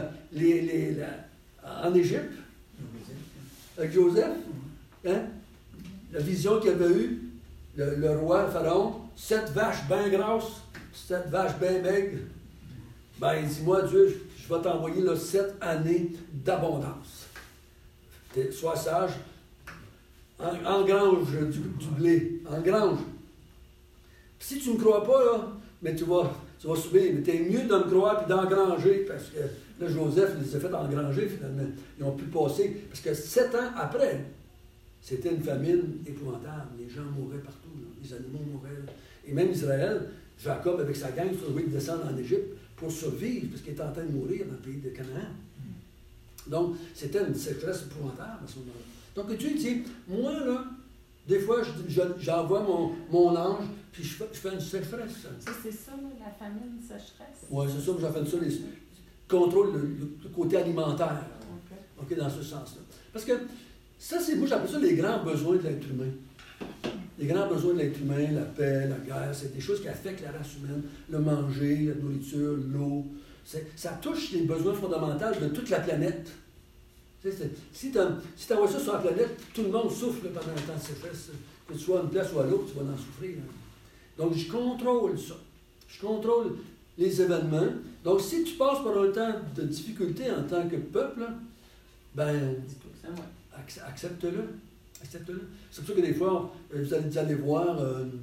en Égypte, avec Joseph, hein? La vision qu'il avait eue, le roi, le pharaon, 7 vaches bien grasses, 7 vaches bien maigres. Ben, il dit, moi, Dieu, je vais t'envoyer 7 années d'abondance. Sois sage, engrange du blé, engrange. Puis si tu ne me crois pas, là, mais tu vas subir. Mais t'es mieux de me croire et d'engranger, parce que là, Joseph les a fait engranger finalement. Ils ont pu passer, parce que 7 ans après, c'était une famine épouvantable. Les gens mouraient partout, là. Les animaux mouraient. Et même Israël, Jacob avec sa gang, se trouvait de descendre en Égypte pour survivre, parce qu'il était en train de mourir dans le pays de Canaan. Donc, c'était une sécheresse épouvantable à ce moment-là. Donc, Dieu dit, moi, là, des fois, j'envoie mon ange, puis je fais une sécheresse. C'est ça, là, la famine, sécheresse? Oui, c'est ça, j'en fais ça, contrôle le côté alimentaire. OK, dans ce sens-là. Parce que ça, moi, j'appelle ça les grands besoins de l'être humain. Les grands besoins de l'être humain, la paix, la guerre, c'est des choses qui affectent la race humaine. Le manger, la nourriture, l'eau. Ça touche les besoins fondamentaux de toute la planète. Si tu envoies ça sur la planète, tout le monde souffre pendant un temps de sécheresse. Que tu sois à une place ou à l'autre, tu vas en souffrir. Donc, je contrôle ça. Je contrôle les événements. Donc, si tu passes par un temps de difficulté en tant que peuple, ben, accepte-le. Accepte-le. C'est pour ça que des fois, vous allez voir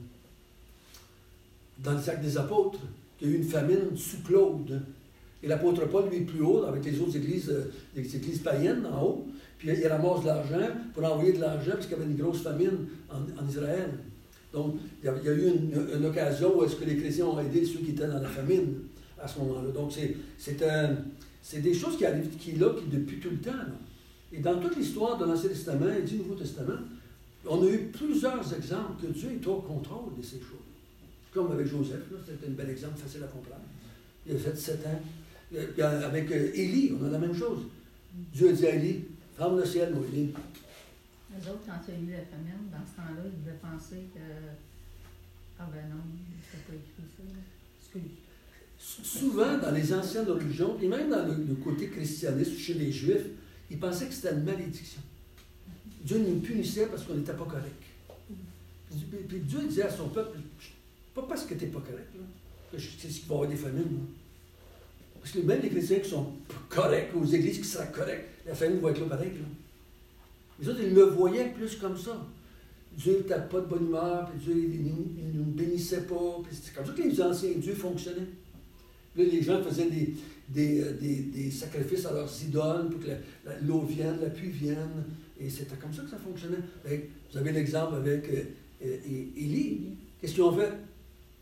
dans le Actes des Apôtres qu'il y a eu une famine sous Claude. Et l'apôtre Paul, lui, est plus haut, avec les autres églises, les églises païennes en haut. Puis il ramasse de l'argent pour envoyer de l'argent parce qu'il y avait une grosse famine en Israël. Donc, il y a eu une occasion où est-ce que les chrétiens ont aidé ceux qui étaient dans la famine à ce moment-là. Donc, c'est des choses qui arrivent, qui depuis tout le temps. Là. Et dans toute l'histoire de l'Ancien Testament et du Nouveau Testament, on a eu plusieurs exemples que Dieu est au contrôle de ces choses. Comme avec Joseph, c'était un bel exemple facile à comprendre. Il a fait 7 ans. Avec Élie, on a la même chose. Dieu a dit à Élie, ferme le ciel, mon Élie. Les autres, quand il y a eu la famine, dans ce temps-là, ils devaient penser que... Ah ben non, c'est pas écrit ça. Excuse. Souvent, dans les anciennes religions, et même dans le côté christianiste, chez les Juifs, ils pensaient que c'était une malédiction. Dieu nous punissait parce qu'on n'était pas correct. Puis Dieu disait à son peuple, pas parce que tu n'es pas correct, là, que c'est ce qu'il va y avoir des famines. Là. Parce que même les chrétiens qui sont corrects, aux églises qui seraient correctes, la famille va être là pareil. Là. Les autres, ils le voyaient plus comme ça. Dieu n'était pas de bonne humeur, puis Dieu ne nous bénissait pas. C'est comme ça que les anciens dieux fonctionnaient. Là, les gens faisaient des sacrifices à leurs idoles pour que l'eau vienne, la pluie vienne. Et c'était comme ça que ça fonctionnait. Vous avez l'exemple avec Élie. Qu'est-ce qu'ils ont fait?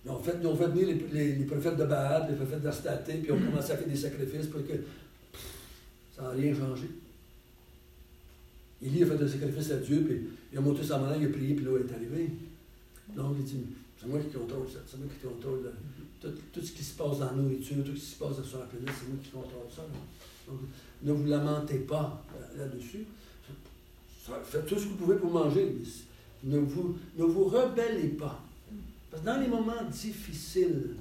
Ils ont fait venir les prophètes de Baal, les prophètes d'Astaté, puis ils ont commencé à faire des sacrifices pour que ça n'a rien changé. Élie a fait un sacrifice à Dieu, puis il a monté sa main, il a prié, puis l'eau est arrivée. Donc, il dit, c'est moi qui contrôle ça, c'est moi qui contrôle tout ce qui se passe dans la nourriture, tout ce qui se passe sur la planète, c'est moi qui contrôle ça. Donc, ne vous lamentez pas là-dessus. Faites tout ce que vous pouvez pour manger, mais ne vous rebellez pas. Parce que dans les moments difficiles,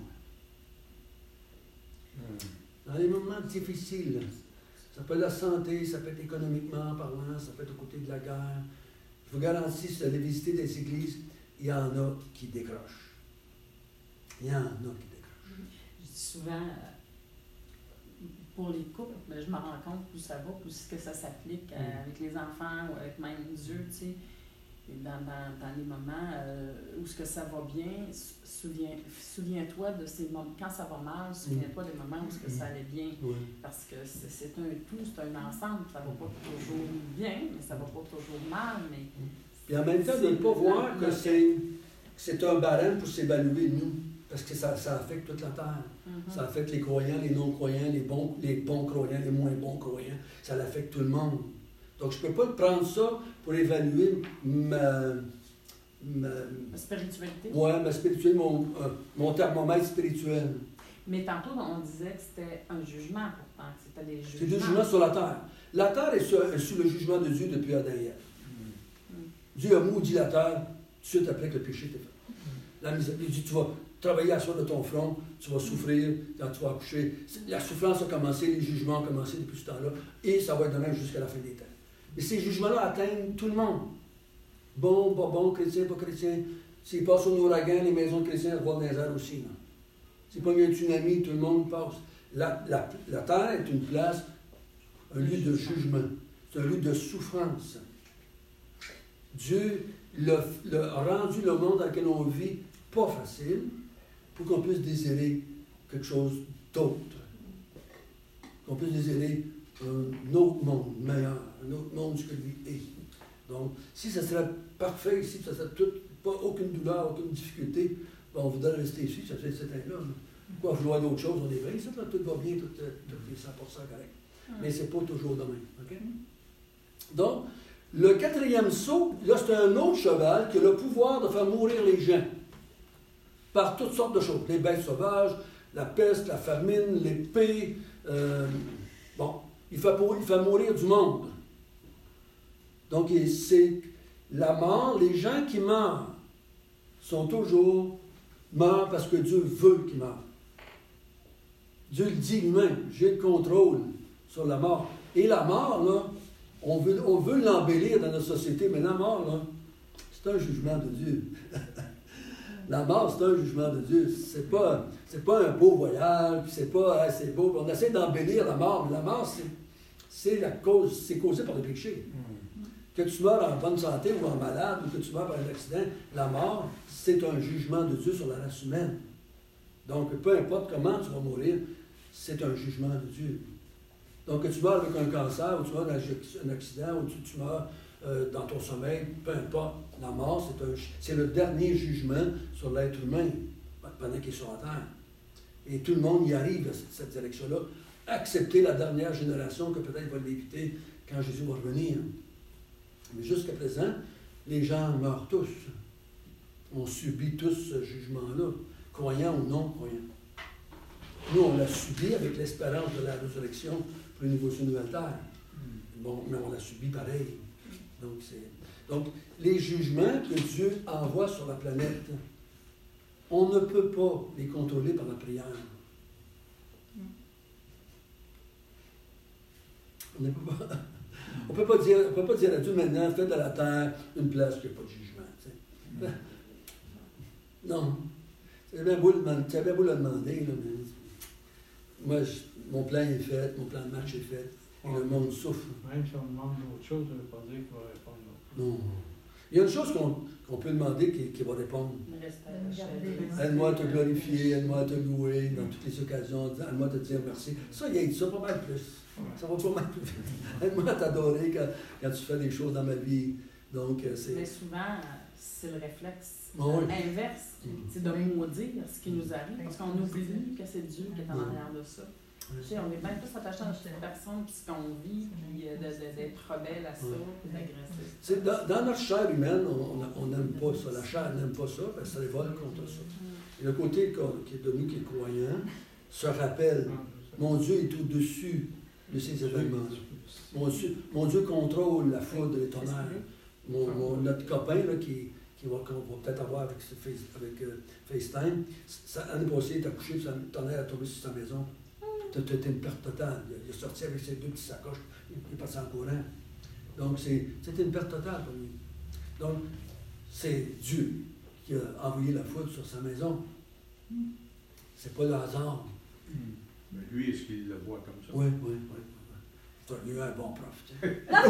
ça peut être la santé, ça peut être économiquement parlant, ça peut être au côté de la guerre. Je vous garantis, si vous allez visiter des églises, il y en a qui décrochent. Il y en a qui décrochent. Je dis souvent, pour les couples, ben, je me rends compte plus ça va, plus que ça s'applique avec les enfants ou avec même Dieu, tu sais. Dans les moments où ce que ça va bien, souviens-toi de ces moments. Quand ça va mal, souviens-toi des moments où ce que ça allait bien. Oui. Parce que c'est un tout, c'est un ensemble. Ça va pas toujours bien, mais ça va pas toujours mal. Mais puis en même temps, de ne pas voir que c'est un barème pour s'évaluer, nous. Parce que ça affecte toute la terre. Ça affecte les croyants, les non-croyants, les bons croyants, les moins bons croyants. Ça affecte tout le monde. Donc, je ne peux pas prendre ça pour évaluer ma spiritualité. Oui, ma spiritualité, mon thermomètre spirituel. Mais tantôt, on disait que c'était un jugement, pourtant, que c'était des jugements. C'est des jugements sur la terre. La terre est sous le jugement de Dieu depuis Adam et Ève. Dieu a maudit la terre tout de suite après que le péché était fait. Il dit, tu vas travailler à soi de ton front, tu vas souffrir quand tu vas accoucher. La souffrance a commencé, les jugements ont commencé depuis ce temps-là, et ça va être de même jusqu'à la fin des temps. Et ces jugements-là atteignent tout le monde. Bon, pas bon, chrétien, pas chrétien. S'il passe un ouragan, les maisons chrétiennes vont dans les airs aussi. Là. S'il pas un tsunami, tout le monde passe. La terre est une place, un lieu de jugement. C'est un lieu de souffrance. Dieu a rendu le monde dans lequel on vit pas facile pour qu'on puisse désirer quelque chose d'autre. Qu'on puisse désirer un autre monde meilleur, un autre monde que lui est. Donc, si ça serait parfait ici, ça serait pas aucune douleur, aucune difficulté, ben on voudrait rester ici, ça fait cet temps-là. Pourquoi vouloir d'autres choses, on est bien, ça, tout va bien, tout est 100% correct. Mais c'est pas toujours de même. Okay? Donc, le quatrième sceau, là, c'est un autre cheval qui a le pouvoir de faire mourir les gens par toutes sortes de choses. Les bêtes sauvages, la peste, la famine, l'épée. Il fait mourir du monde. Donc, c'est la mort. Les gens qui meurent sont toujours morts parce que Dieu veut qu'ils meurent. Dieu le dit lui-même, j'ai le contrôle sur la mort. Et la mort, là, on veut l'embellir dans notre société, mais la mort, là, c'est un jugement de Dieu. La mort, c'est un jugement de Dieu. C'est pas un beau voyage, puis c'est pas, c'est beau. On essaie d'embellir la mort, mais la mort, c'est causé par le péché. Que tu meurs en bonne santé ou en malade, ou que tu meurs par un accident, la mort, c'est un jugement de Dieu sur la race humaine. Donc, peu importe comment tu vas mourir, c'est un jugement de Dieu. Donc, que tu meurs avec un cancer, ou tu meurs dans un accident, ou tu meurs dans ton sommeil, peu importe, la mort, c'est le dernier jugement sur l'être humain pendant qu'il est sur la terre. Et tout le monde y arrive à cette direction-là. Accepter la dernière génération que peut-être va l'éviter quand Jésus va revenir. Mais jusqu'à présent, les gens meurent tous. On subit tous ce jugement-là, croyants ou non croyants. Nous, on l'a subi avec l'espérance de la résurrection pour une nouvelle terre. Bon, mais on l'a subi pareil. Donc, les jugements que Dieu envoie sur la planète, on ne peut pas les contrôler par la prière. On ne peut pas. On ne peut pas dire à Dieu maintenant, fais de la terre une place où il n'y a pas de jugement. T'sais. Non. C'est bien beau le demander, là, mais moi, mon plan est fait, mon plan de match est fait, et le monde souffre. Même si on demande autre chose, ça ne veut pas dire qu'il va répondre. Non. Il y a une chose qu'on peut demander qui va répondre. Aide-moi à te glorifier, aide-moi à te louer dans toutes les occasions, aide-moi à te dire merci. Ça, il y a ça pas mal plus. Ça va pas mal plus vite. Aide-moi à t'adorer quand tu fais des choses dans ma vie. Donc, mais souvent, c'est le réflexe Oui. inverse. C'est de maudire ce qui nous arrive, parce qu'on oublie que c'est Dieu qui est en arrière de ça. Tu sais, on est bien plus attaché à notre personne, puis ce qu'on vit, puis d'être rebelle à ça, puis d'agressif. Dans notre chair humaine, on n'aime pas ça. La chair n'aime pas ça, parce que ça révolte contre ça. Et le côté qui est de nous, qui est croyant, se rappelle, mon Dieu est au-dessus de ces événements. Mon Dieu contrôle la foudre et les tonnerres. Notre copain là, qu'on va peut-être avoir avec FaceTime, l'année passée, il est accouché, puis le tonnerre est tombé sur sa maison. C'était une perte totale. Il est sorti avec ses 2 petites sacoches, il est passé en courant. Donc, c'était une perte totale pour lui. Donc, c'est Dieu qui a envoyé la foudre sur sa maison. C'est pas le hasard. Mais lui, est-ce qu'il le voit comme ça? Oui. Il a eu un bon prof. Un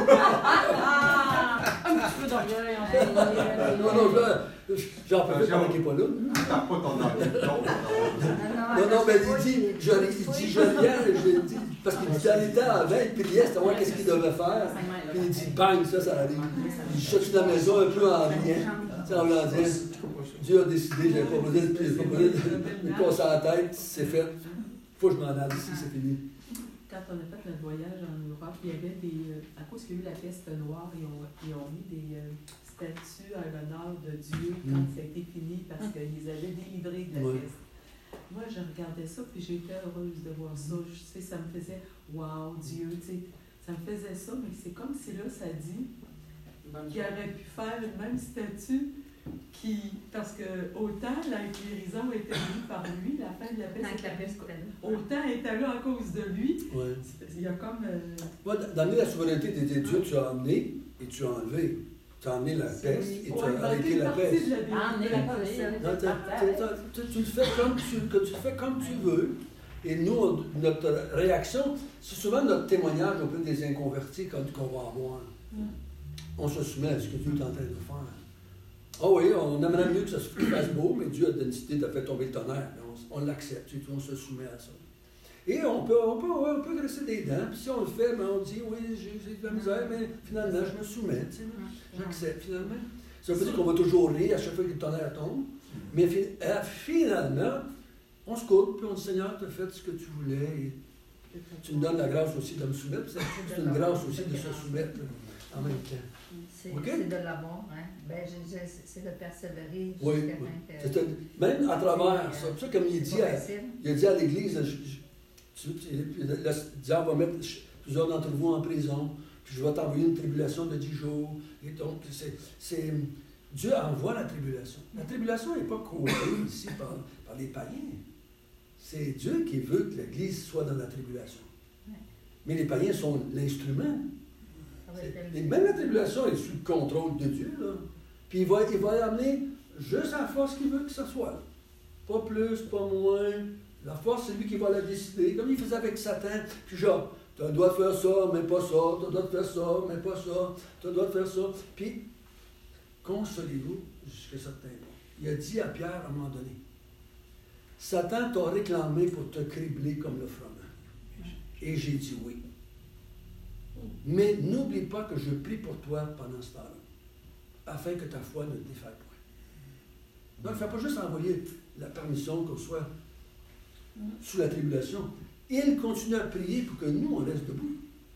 petit peu d'orgueil, en fait. Non, j'en peux pas pendant qu'il n'est pas là. T'as pas ton orgueil. Non, mais il dit, je viens, parce qu'il dit, dans les temps, avant, il priait, c'était voir qu'est-ce qu'il devait faire. Puis il dit, bang, ça arrive. Il cherche la maison un peu en rien. En voulant dire, Dieu a décidé, j'ai proposé de passer à la tête, c'est fait. Faut que je m'en aille ici, c'est fini. Quand on a fait notre voyage en Europe, il y avait à cause qu'il y a eu la peste noire, ils ont mis des statues à l'honneur de Dieu quand ça a été fini parce qu'ils avaient délivré de la peste. Moi, je regardais ça, puis j'étais heureuse de voir ça. Tu sais, ça me faisait « Wow, Dieu! » Tu sais, ça me faisait ça, mais c'est comme si là, ça dit qu'il aurait pu faire une même statue parce que autant la guérison était venue par lui, la fin de la peste, autant elle était là à cause de lui. Ouais. Il y a comme... D'amener la souveraineté des dieux, tu as amené et tu as enlevé. Tu as amené la peste et tu as arrêté la peste. Amener la peste. Tu le fais comme tu veux. Et nous, notre réaction, c'est souvent notre témoignage auprès des inconvertis qu'on va avoir. On se soumet à ce que Dieu est en train de faire. Ah oui, on aimerait mieux que ça se fasse beau, mais Dieu a décidé de faire tomber le tonnerre. On l'accepte, on se soumet à ça. Et on peut graisser des dents, puis si on le fait, ben on dit, oui, j'ai de la misère, mais finalement, je me soumets, j'accepte finalement. Ça veut pas dire qu'on va toujours rire à chaque fois que le tonnerre tombe, mais finalement, on se coupe, puis on dit, Seigneur, tu as fait ce que tu voulais, et tu me donnes la grâce aussi de me soumettre, puis c'est une grâce aussi de se soumettre en même temps. C'est de l'amour, hein? Ben, c'est de persévérer. Oui. Même à travers ça. Ça, comme il dit à l'Église, le diable va mettre plusieurs d'entre vous en prison, puis je vais t'envoyer une tribulation de 10 jours. Et donc, Dieu envoie la tribulation. La tribulation n'est pas causée ici par les païens. C'est Dieu qui veut que l'Église soit dans la tribulation. Mais les païens sont l'instrument. Et même la tribulation est sous le contrôle de Dieu. Là. Puis il va amener juste la force qu'il veut que ce soit. Pas plus, pas moins. La force, c'est lui qui va la décider. Comme il faisait avec Satan. Puis genre, tu dois faire ça, mais pas ça. Tu dois faire ça, mais pas ça. Tu dois faire ça. Puis, consolez-vous jusqu'à certain point. Il a dit à Pierre à un moment donné, Satan t'a réclamé pour te cribler comme le froment. Et j'ai dit oui. Mais n'oublie pas que je prie pour toi pendant ce temps-là, afin que ta foi ne te défaille point. Donc, il ne faut pas juste envoyer la permission qu'on soit sous la tribulation. Il continue à prier pour que nous, on reste debout.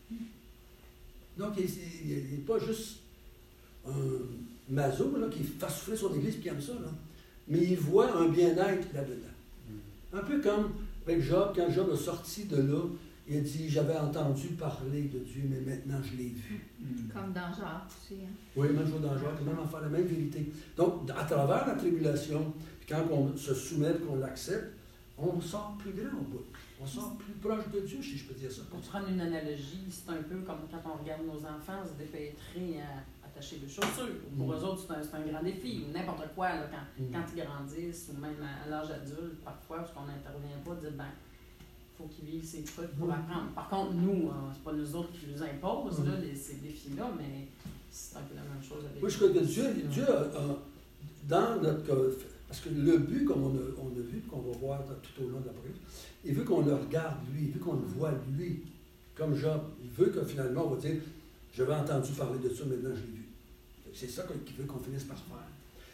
Donc, il n'est pas juste un maso là, qui fasse souffler son église et qui aime ça, là. Mais il voit un bien-être là-dedans. Un peu comme avec Job, quand Job est sorti de là, il a dit, j'avais entendu parler de Dieu, mais maintenant je l'ai vu. Comme dans Jacques aussi. Hein? Oui, même chose dans Jacques, même en faire la même vérité. Donc, à travers la tribulation, puis quand on se soumet, qu'on l'accepte, on sort plus grand au bout. On sort plus proche de Dieu, si je peux dire ça. Pour prendre une analogie, c'est un peu comme quand on regarde nos enfants se dépêtrer à attacher des chaussures. Pour eux autres, c'est un grand défi, ou n'importe quoi, là, quand ils grandissent, ou même à l'âge adulte, parfois, parce qu'on n'intervient pas, dire, ben, faut qu'ils vivent ces trucs pour apprendre. Par contre, nous, c'est pas nous autres qui nous imposent là, ces défis-là, mais c'est un peu la même chose avec... Oui, je crois que Dieu dans notre... Parce que le but, comme on a vu, qu'on va voir tout au long de la prédication, il veut qu'on le regarde, lui, il veut qu'on le voit, lui, comme Job. Il veut que finalement, on va dire, j'avais entendu parler de ça, maintenant je l'ai vu. C'est ça qu'il veut qu'on finisse par faire.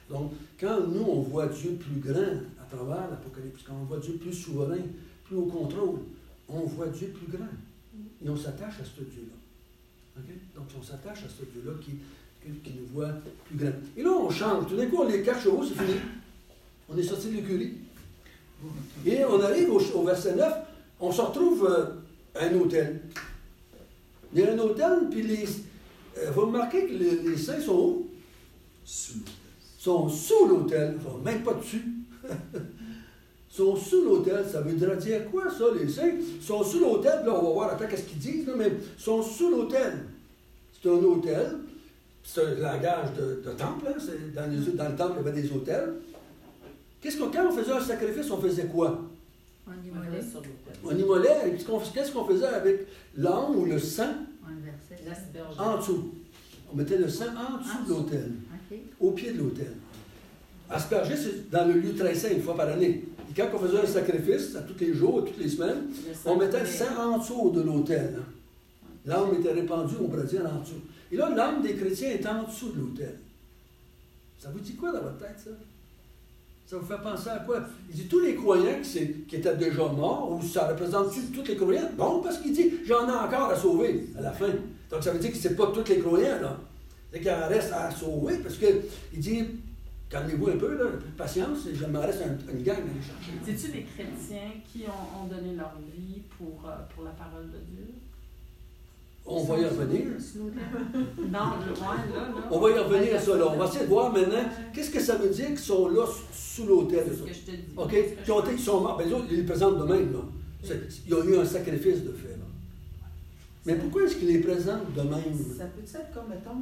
Donc, quand nous, on voit Dieu plus grand à travers l'Apocalypse, quand on voit Dieu plus souverain, plus au contrôle, on voit Dieu plus grand. Et on s'attache à ce Dieu-là. Okay? Donc, on s'attache à ce Dieu-là qui nous voit plus grand. Et là, on change. Tout d'un coup, on est 4 chevaux, c'est fini. On est sorti de l'écurie. Et on arrive au verset 9, on se retrouve à un hôtel. Il y a un hôtel, puis vous remarquez que les saints sont où? Sous l'autel. Sont sous l'autel. Ils ne sont même pas dessus. Ils sont sous l'autel. Ça veut dire quoi, ça, les saints? Ils sont sous l'autel, là, on va voir après qu'est-ce qu'ils disent, là, mais ils sont sous l'autel. C'est un hôtel. C'est un langage de temple. Hein? Dans le temple, il y avait des hôtels. Quand on faisait un sacrifice, on faisait quoi? On immolait. On immolait. Qu'est-ce qu'on faisait avec l'âme ou le sang? On le versait. L'asperge. En dessous. On mettait le sang en dessous de l'autel, OK. au pied de l'autel. Asperger, c'est dans le lieu très saint, une fois par année. Et quand on faisait un sacrifice, à tous les jours, toutes les semaines, on mettait le sang en dessous de l'autel. Hein. L'âme était répandue, on pourrait dire, en dessous. Et là, l'âme des chrétiens est en dessous de l'autel. Ça vous dit quoi dans votre tête, ça? Ça vous fait penser à quoi? Il dit tous les croyants qui étaient déjà morts, ou ça représente tous les croyants? Bon, parce qu'il dit j'en ai encore à sauver à la fin. Donc ça veut dire que ce n'est pas tous les croyants, là. C'est qu'il en reste à sauver, parce qu'il dit calmez-vous un peu, là, un peu de patience, il m'en reste une gang à aller chercher. C'est-tu les chrétiens qui ont donné leur vie pour la parole de Dieu? On va y revenir. Non, là. On va y revenir à ça, là. On va essayer de voir maintenant qu'est-ce que ça veut dire qu'ils sont là sous l'autel. C'est ce que je te dis. OK? Ils sont morts. Ben, les autres, ils les présentent de même, là. Il y a eu un sacrifice de fait, là. Mais pourquoi est-ce qu'ils les présentent de même? Ça peut être comme, mettons,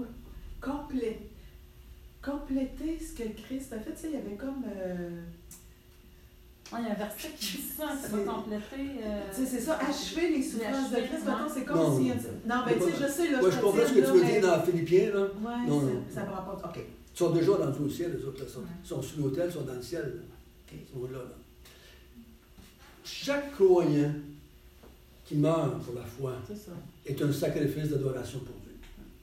compléter ce que Christ a fait. Tu sais, il y avait comme... Il y a un verset qui dit ça, c'est pas complété. Tu sais, c'est ça, achever les souffrances de Christ. Mettons, c'est comme Non. si... Non, mais tu sais, je sais, là, Ouais, je comprends ce que tu veux dire dans Philippiens, là. Ouais, Non, ça me rapporte... OK. Ils sont déjà rendus au ciel, les autres, là. Ils sont sous l'autel, ils sont dans le ciel. Là. Okay. Ils sont là. Chaque croyant qui meurt pour la foi est un sacrifice d'adoration pour Dieu.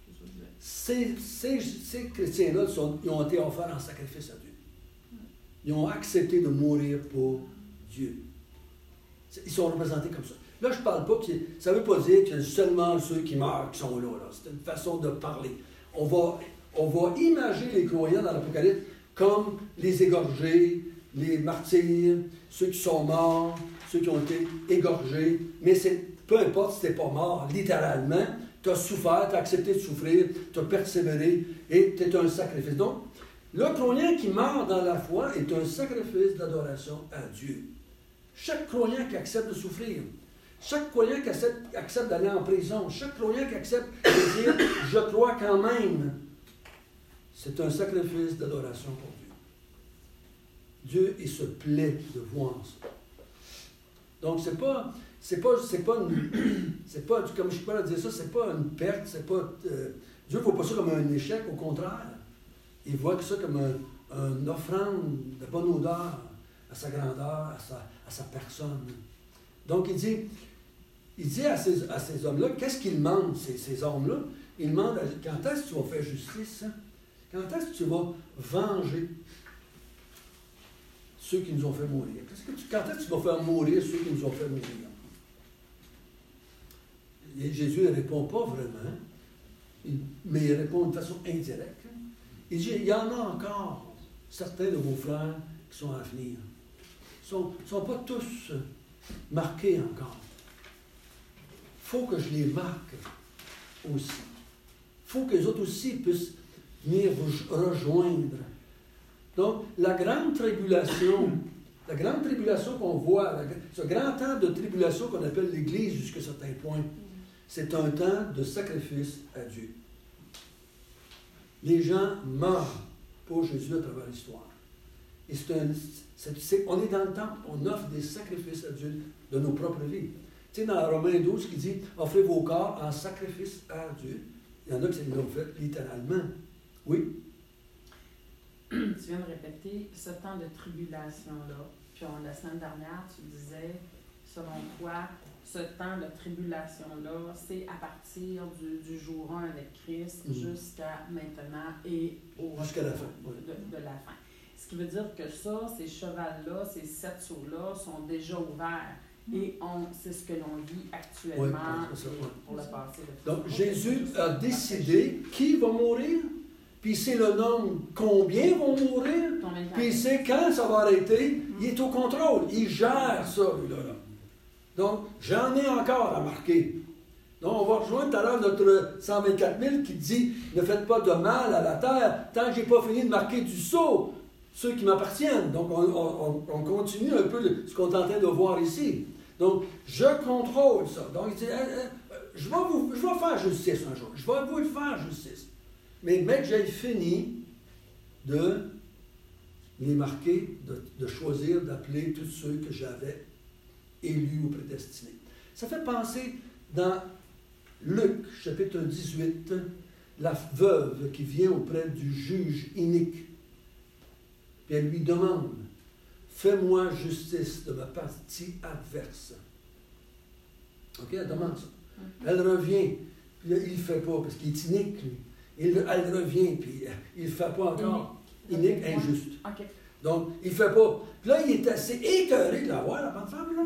Ces chrétiens-là, ils ont été offerts en sacrifice à Dieu. Ils ont accepté de mourir pour Dieu. Ils sont représentés comme ça. Là, je ne parle pas, ça ne veut pas dire que seulement ceux qui meurent qui sont là. C'est une façon de parler. On va imaginer les croyants dans l'Apocalypse comme les égorgés, les martyrs, ceux qui sont morts, ceux qui ont été égorgés. Mais peu importe si tu n'es pas mort, littéralement, tu as souffert, tu as accepté de souffrir, tu as persévéré et tu es un sacrifice. Donc, le croyant qui meurt dans la foi est un sacrifice d'adoration à Dieu. Chaque croyant qui accepte de souffrir, chaque croyant qui accepte d'aller en prison, chaque croyant qui accepte de dire « je crois quand même », c'est un sacrifice d'adoration pour Dieu. Dieu, il se plaît de voir ça. Donc, comme je peux dire ça, c'est pas une perte, c'est pas... Dieu ne voit pas ça comme un échec, au contraire. Il voit ça comme une offrande de bonne odeur à sa grandeur, à sa personne. Donc, il dit à ces hommes-là, qu'est-ce qu'ils demandent, ces hommes-là? Ils demandent, quand est-ce que tu vas faire justice? Hein? Quand est-ce que tu vas venger ceux qui nous ont fait mourir? Quand est-ce que tu vas faire mourir ceux qui nous ont fait mourir? Et Jésus ne répond pas vraiment, mais il répond de façon indirecte. Il dit, il y en a encore certains de vos frères qui sont à venir. Ils ne sont pas tous marqués encore. Il faut que je les marque aussi. Il faut que les autres aussi puissent venir vous rejoindre. Donc, la grande tribulation qu'on voit, ce grand temps de tribulation qu'on appelle l'Église jusqu'à un certain point, c'est un temps de sacrifice à Dieu. Les gens meurent pour Jésus à travers l'histoire. Et on est dans le temple, on offre des sacrifices à Dieu de nos propres vies. Tu sais, dans Romains 12, qui dit « Offrez vos corps en sacrifice à Dieu », il y en a qui l'ont fait littéralement. Oui? Tu viens de répéter ce temps de tribulation-là. Puis la semaine dernière, tu disais, selon toi, ce temps de tribulation-là, c'est à partir du jour 1 avec Christ jusqu'à maintenant et jusqu'à la fin. De la fin. Ce qui veut dire que ça, ces chevals-là, ces 7 sceaux-là sont déjà ouverts. Et c'est ce que l'on vit actuellement pour le passé. Donc, Jésus a décidé qui va mourir, puis il sait le nombre, combien vont mourir, puis il sait quand ça va arrêter. Il est au contrôle. Il gère ça, lui-là. Donc, j'en ai encore à marquer. Donc, on va rejoindre tout à l'heure notre 124 000 qui dit « Ne faites pas de mal à la terre tant que je n'ai pas fini de marquer du sceau ceux qui m'appartiennent. » Donc, on continue un peu ce qu'on est en train de voir ici. Donc, je contrôle ça. Donc, il dit je vais faire justice un jour. Je vais vous faire justice. Mais que j'ai fini de les marquer, de choisir, d'appeler tous ceux que j'avais élus ou prédestinés. Ça fait penser dans Luc, chapitre 18, la veuve qui vient auprès du juge inique. Puis elle lui demande « Fais-moi justice de ma partie adverse. » OK, elle demande ça. Elle revient, puis là, il ne le fait pas parce qu'il est inique, lui. Elle revient, puis il ne le fait pas encore. Inique, injuste. Okay. Donc, il ne fait pas. Puis là, il est assez écœuré de la voir, la bonne femme, là.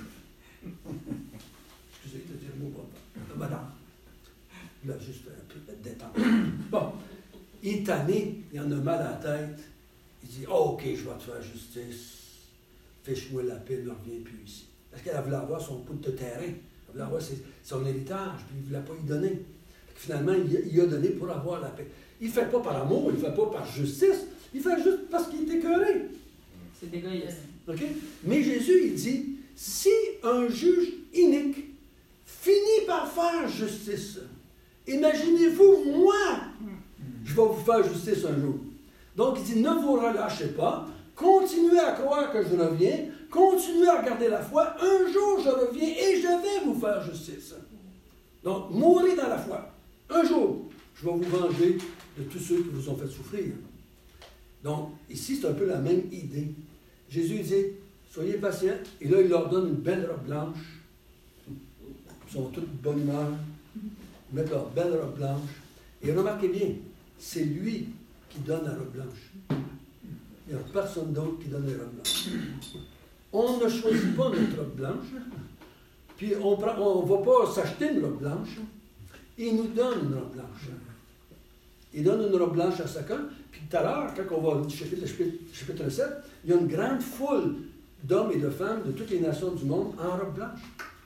Excusez de dire le mot bonne femme. Madame. Là, juste un peu de détente. Bon. Il est tanné, il en a mal à la tête. Il dit, oh, OK, je vais te faire justice. Fiche-moi la paix, ne reviens plus ici. Parce qu'elle voulait avoir son bout de terrain. Elle voulait avoir son héritage, puis il ne voulait pas y donner. Finalement, il a donné pour avoir la paix. Il ne fait pas par amour, il ne fait pas par justice, il fait juste parce qu'il est écœuré. C'est égoïste. Okay? Mais Jésus, il dit, si un juge inique finit par faire justice, imaginez-vous, moi, je vais vous faire justice un jour. Donc, il dit, ne vous relâchez pas, continuez à croire que je reviens, continuez à garder la foi, un jour je reviens et je vais vous faire justice. Donc, mourez dans la foi. Un jour, je vais vous venger de tous ceux qui vous ont fait souffrir. Donc, ici, c'est un peu la même idée. Jésus dit, soyez patients. Et là, il leur donne une belle robe blanche. Ils sont toutes de bonne humeur. Ils mettent leur belle robe blanche. Et remarquez bien, c'est lui qui donne la robe blanche. Il n'y a personne d'autre qui donne la robe blanche. On ne choisit pas notre robe blanche. Puis on ne va pas s'acheter une robe blanche. Il nous donne une robe blanche. Il donne une robe blanche à chacun. Puis tout à l'heure, quand on va au chapitre 7, il y a une grande foule d'hommes et de femmes de toutes les nations du monde en robe blanche.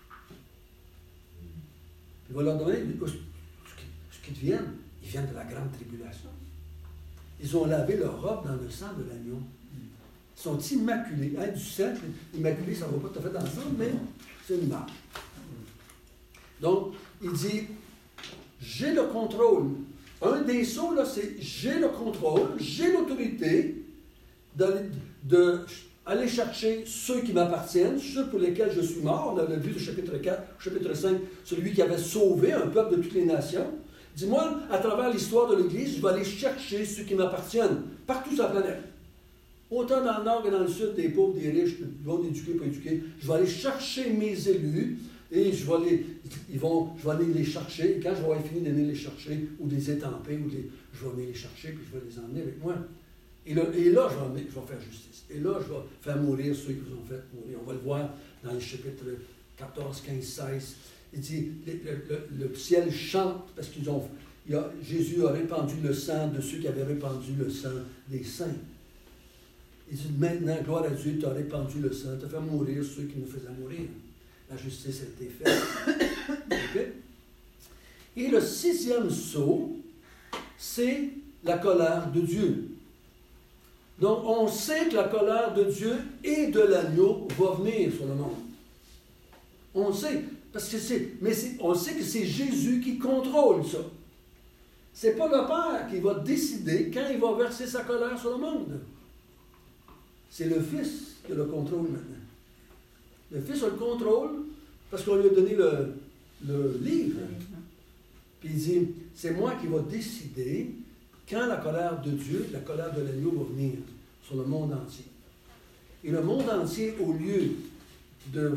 Il va leur donner ce qu'ils viennent. Ils viennent de la grande tribulation. Ils ont lavé leur robe dans le sang de l'agneau. Ils sont immaculés. Hein, du sang, immaculé, ça ne va pas tout à fait ensemble, mais c'est une marque. Donc, il dit, j'ai le contrôle. Un des sceaux, là, c'est j'ai le contrôle, j'ai l'autorité d'aller chercher ceux qui m'appartiennent, ceux pour lesquels je suis mort. On avait vu au chapitre 4, au chapitre 5, celui qui avait sauvé un peuple de toutes les nations. Dis-moi, à travers l'histoire de l'Église, je vais aller chercher ceux qui m'appartiennent, partout sur la planète. Autant dans le nord que dans le sud, des pauvres, des riches, bon éduqués, pas éduqués. Je vais aller chercher mes élus et je vais aller les chercher. Et quand je vais avoir fini d'aller les chercher, ou les étamper, je vais venir les chercher, puis je vais les emmener avec moi. Et là je vais faire justice. Et là, je vais faire mourir ceux qui vous ont fait mourir. On va le voir dans les chapitres 14, 15, 16. Il dit, le ciel chante parce Jésus a répandu le sang de ceux qui avaient répandu le sang des saints. Il dit, maintenant, gloire à Dieu, tu as répandu le sang, tu as fait mourir ceux qui nous faisaient mourir. La justice a été faite. Okay? Et le 6e sceau, c'est la colère de Dieu. Donc, on sait que la colère de Dieu et de l'agneau va venir sur le monde. On le sait. Parce que on sait que c'est Jésus qui contrôle ça. C'est pas le Père qui va décider quand il va verser sa colère sur le monde. C'est le Fils qui a le contrôle maintenant. Le Fils a le contrôle parce qu'on lui a donné le livre. Puis il dit, c'est moi qui va décider quand la colère de Dieu, la colère de l'agneau va venir sur le monde entier. Et le monde entier, au lieu de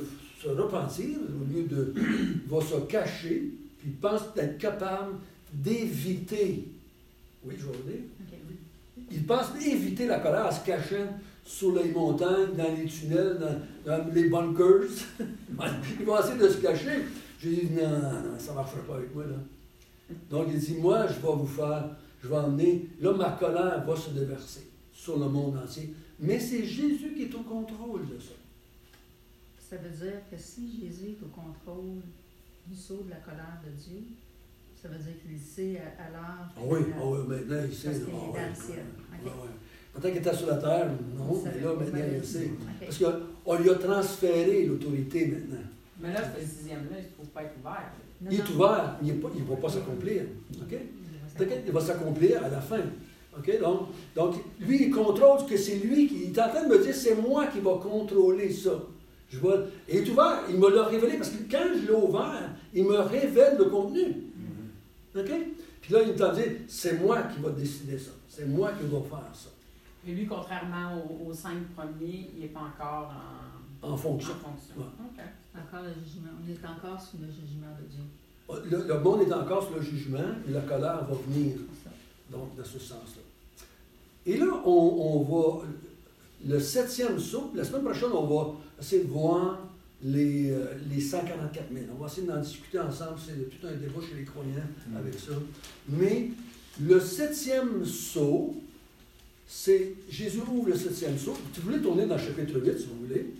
se repentir, au lieu de... va se cacher, puis il pense être capable d'éviter. Oui, je vais vous dire. OK. Il pense éviter la colère en se cachant sur les montagnes, dans les tunnels, dans les bunkers. Il va essayer de se cacher. J'ai dit, non, ça ne marchera pas avec moi, là. Donc, il dit, moi, je vais emmener, là, ma colère va se déverser sur le monde entier. Mais c'est Jésus qui est au contrôle de ça. Ça veut dire que si Jésus est au contrôle du sceau de la colère de Dieu, ça veut dire qu'il sait à l'heure. Ah oui, maintenant, il sait. Parce qu'il est Ah dans oui, le ciel. oui, OK. oui. Peut-être qu'il était sur la terre, non, Ça mais veut là, pas maintenant, mal il sait. dire. OK. Parce qu'on lui a transféré l'autorité maintenant. Mais là, ce sixième-là, il ne faut pas être ouvert. Non, Il est non. ouvert, il ne va pas s'accomplir. OK? T'inquiète, il va s'accomplir à la fin. OK? Donc, lui, il contrôle que c'est lui qui. Il est en train de me dire, c'est moi qui va contrôler ça. Je vois, il est ouvert, il me l'a révélé, parce que quand je l'ai ouvert, il me révèle le contenu. OK? Puis là, il est en train de dire, c'est moi qui va décider ça. C'est moi qui va faire ça. Et lui, contrairement aux 5 premiers, il n'est pas encore En fonction. Ouais. OK. Encore le jugement. On est encore sous le jugement de Dieu. Le monde est encore sur le jugement, et la colère va venir. C'est ça. Donc, dans ce sens-là. Et là, on va. Le 7e sceau, la semaine prochaine, on va essayer de voir les 144 000. On va essayer d'en discuter ensemble. C'est tout un débat chez les croyants avec ça. Mais le 7e sceau, c'est. Jésus ouvre le 7e sceau. Tu voulais tourner dans le chapitre 8, si vous voulez.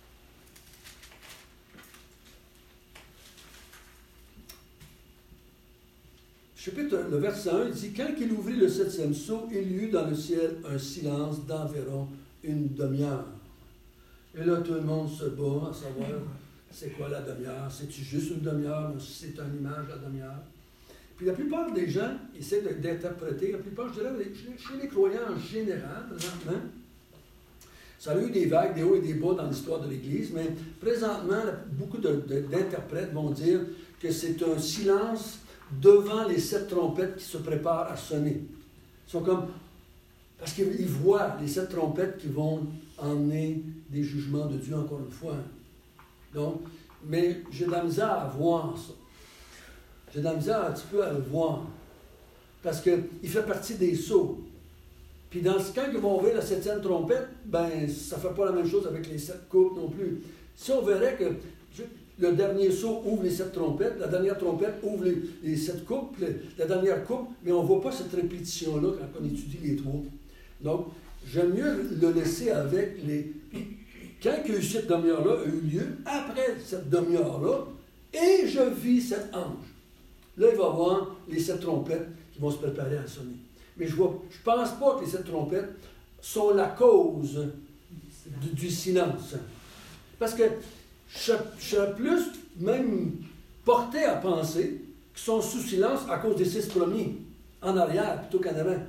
Le verset 1, il dit, quand il ouvrit le 7e sceau, il y eut dans le ciel un silence d'environ une demi-heure. Et là, tout le monde se bat à savoir, c'est quoi la demi-heure? C'est-tu juste une demi-heure? C'est une image, la demi-heure? Puis la plupart des gens essaient d'interpréter, la plupart, je dirais, chez les croyants en général, présentement, ça a eu des vagues, des hauts et des bas dans l'histoire de l'Église, mais présentement, beaucoup d'interprètes vont dire que c'est un silence devant les 7 trompettes qui se préparent à sonner. Ils sont comme... Parce qu'ils voient les 7 trompettes qui vont emmener des jugements de Dieu, encore une fois. Donc, mais j'ai de la misère à voir ça. J'ai de la misère un petit peu à le voir. Parce qu'il fait partie des sceaux. Puis quand ils vont ouvrir la 7e trompette, ben ça ne fait pas la même chose avec les 7 coupes non plus. Si on verrait que le dernier sceau ouvre les 7 trompettes, la dernière trompette ouvre les 7 coupes, la dernière coupe, mais on ne voit pas cette répétition-là quand on étudie les 3. Donc, j'aime mieux le laisser avec les... Quand cette demi-heure-là a eu lieu, après cette demi-heure-là, et je vis cet ange. Là, il va y avoir les 7 trompettes qui vont se préparer à sonner. Mais je ne pense pas que les 7 trompettes sont la cause du silence. Parce que je suis plus même porté à penser qu'ils sont sous silence à cause des 6 premiers, en arrière plutôt qu'en avant.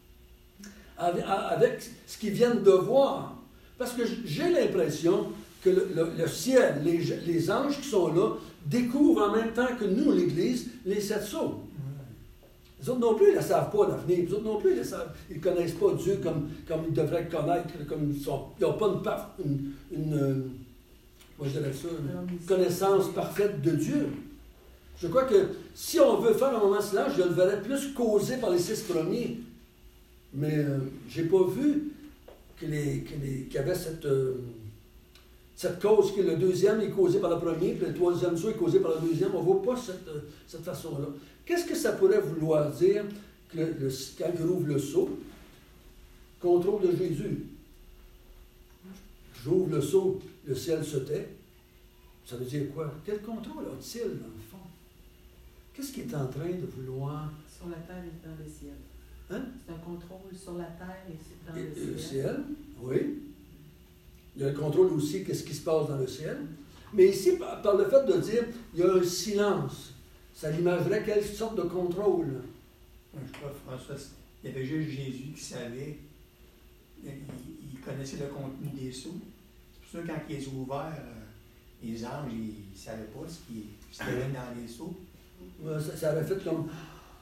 Avec ce qu'ils viennent de voir. Parce que j'ai l'impression que le ciel, les anges qui sont là, découvrent en même temps que nous, l'Église, les 7 sceaux. Les autres non plus, ils ne savent pas l'avenir. Les autres non plus, ils ne connaissent pas Dieu comme ils devraient le connaître. Ils n'ont pas une connaissance parfaite de Dieu. Je crois que si on veut faire un moment de silence, je le verrais plus causé par les 6 premiers. Mais je n'ai pas vu qu'il y avait cette cause, que le deuxième est causé par le premier, puis le troisième sceau est causé par le deuxième. On ne voit pas cette façon-là. Qu'est-ce que ça pourrait vouloir dire que quand il ouvre le sceau? Contrôle de Jésus. J'ouvre le sceau, le ciel se tait. Ça veut dire quoi? Quel contrôle a-t-il, dans le fond? Qu'est-ce qu'il est en train de vouloir? Sur la terre et dans le ciel. Hein? C'est un contrôle sur la terre et dans Le ciel, oui. Il y a le contrôle aussi, qu'est-ce qui se passe dans le ciel. Mais ici, par le fait de dire, il y a un silence, ça l'imagerait quelle sorte de contrôle? Je crois, François, il y avait juste Jésus qui savait, il connaissait le contenu des sceaux. C'est pour ça que quand il les a ouverts, les anges, ils ne savaient pas ce qu'il y avait dans les sceaux. Ça aurait fait comme...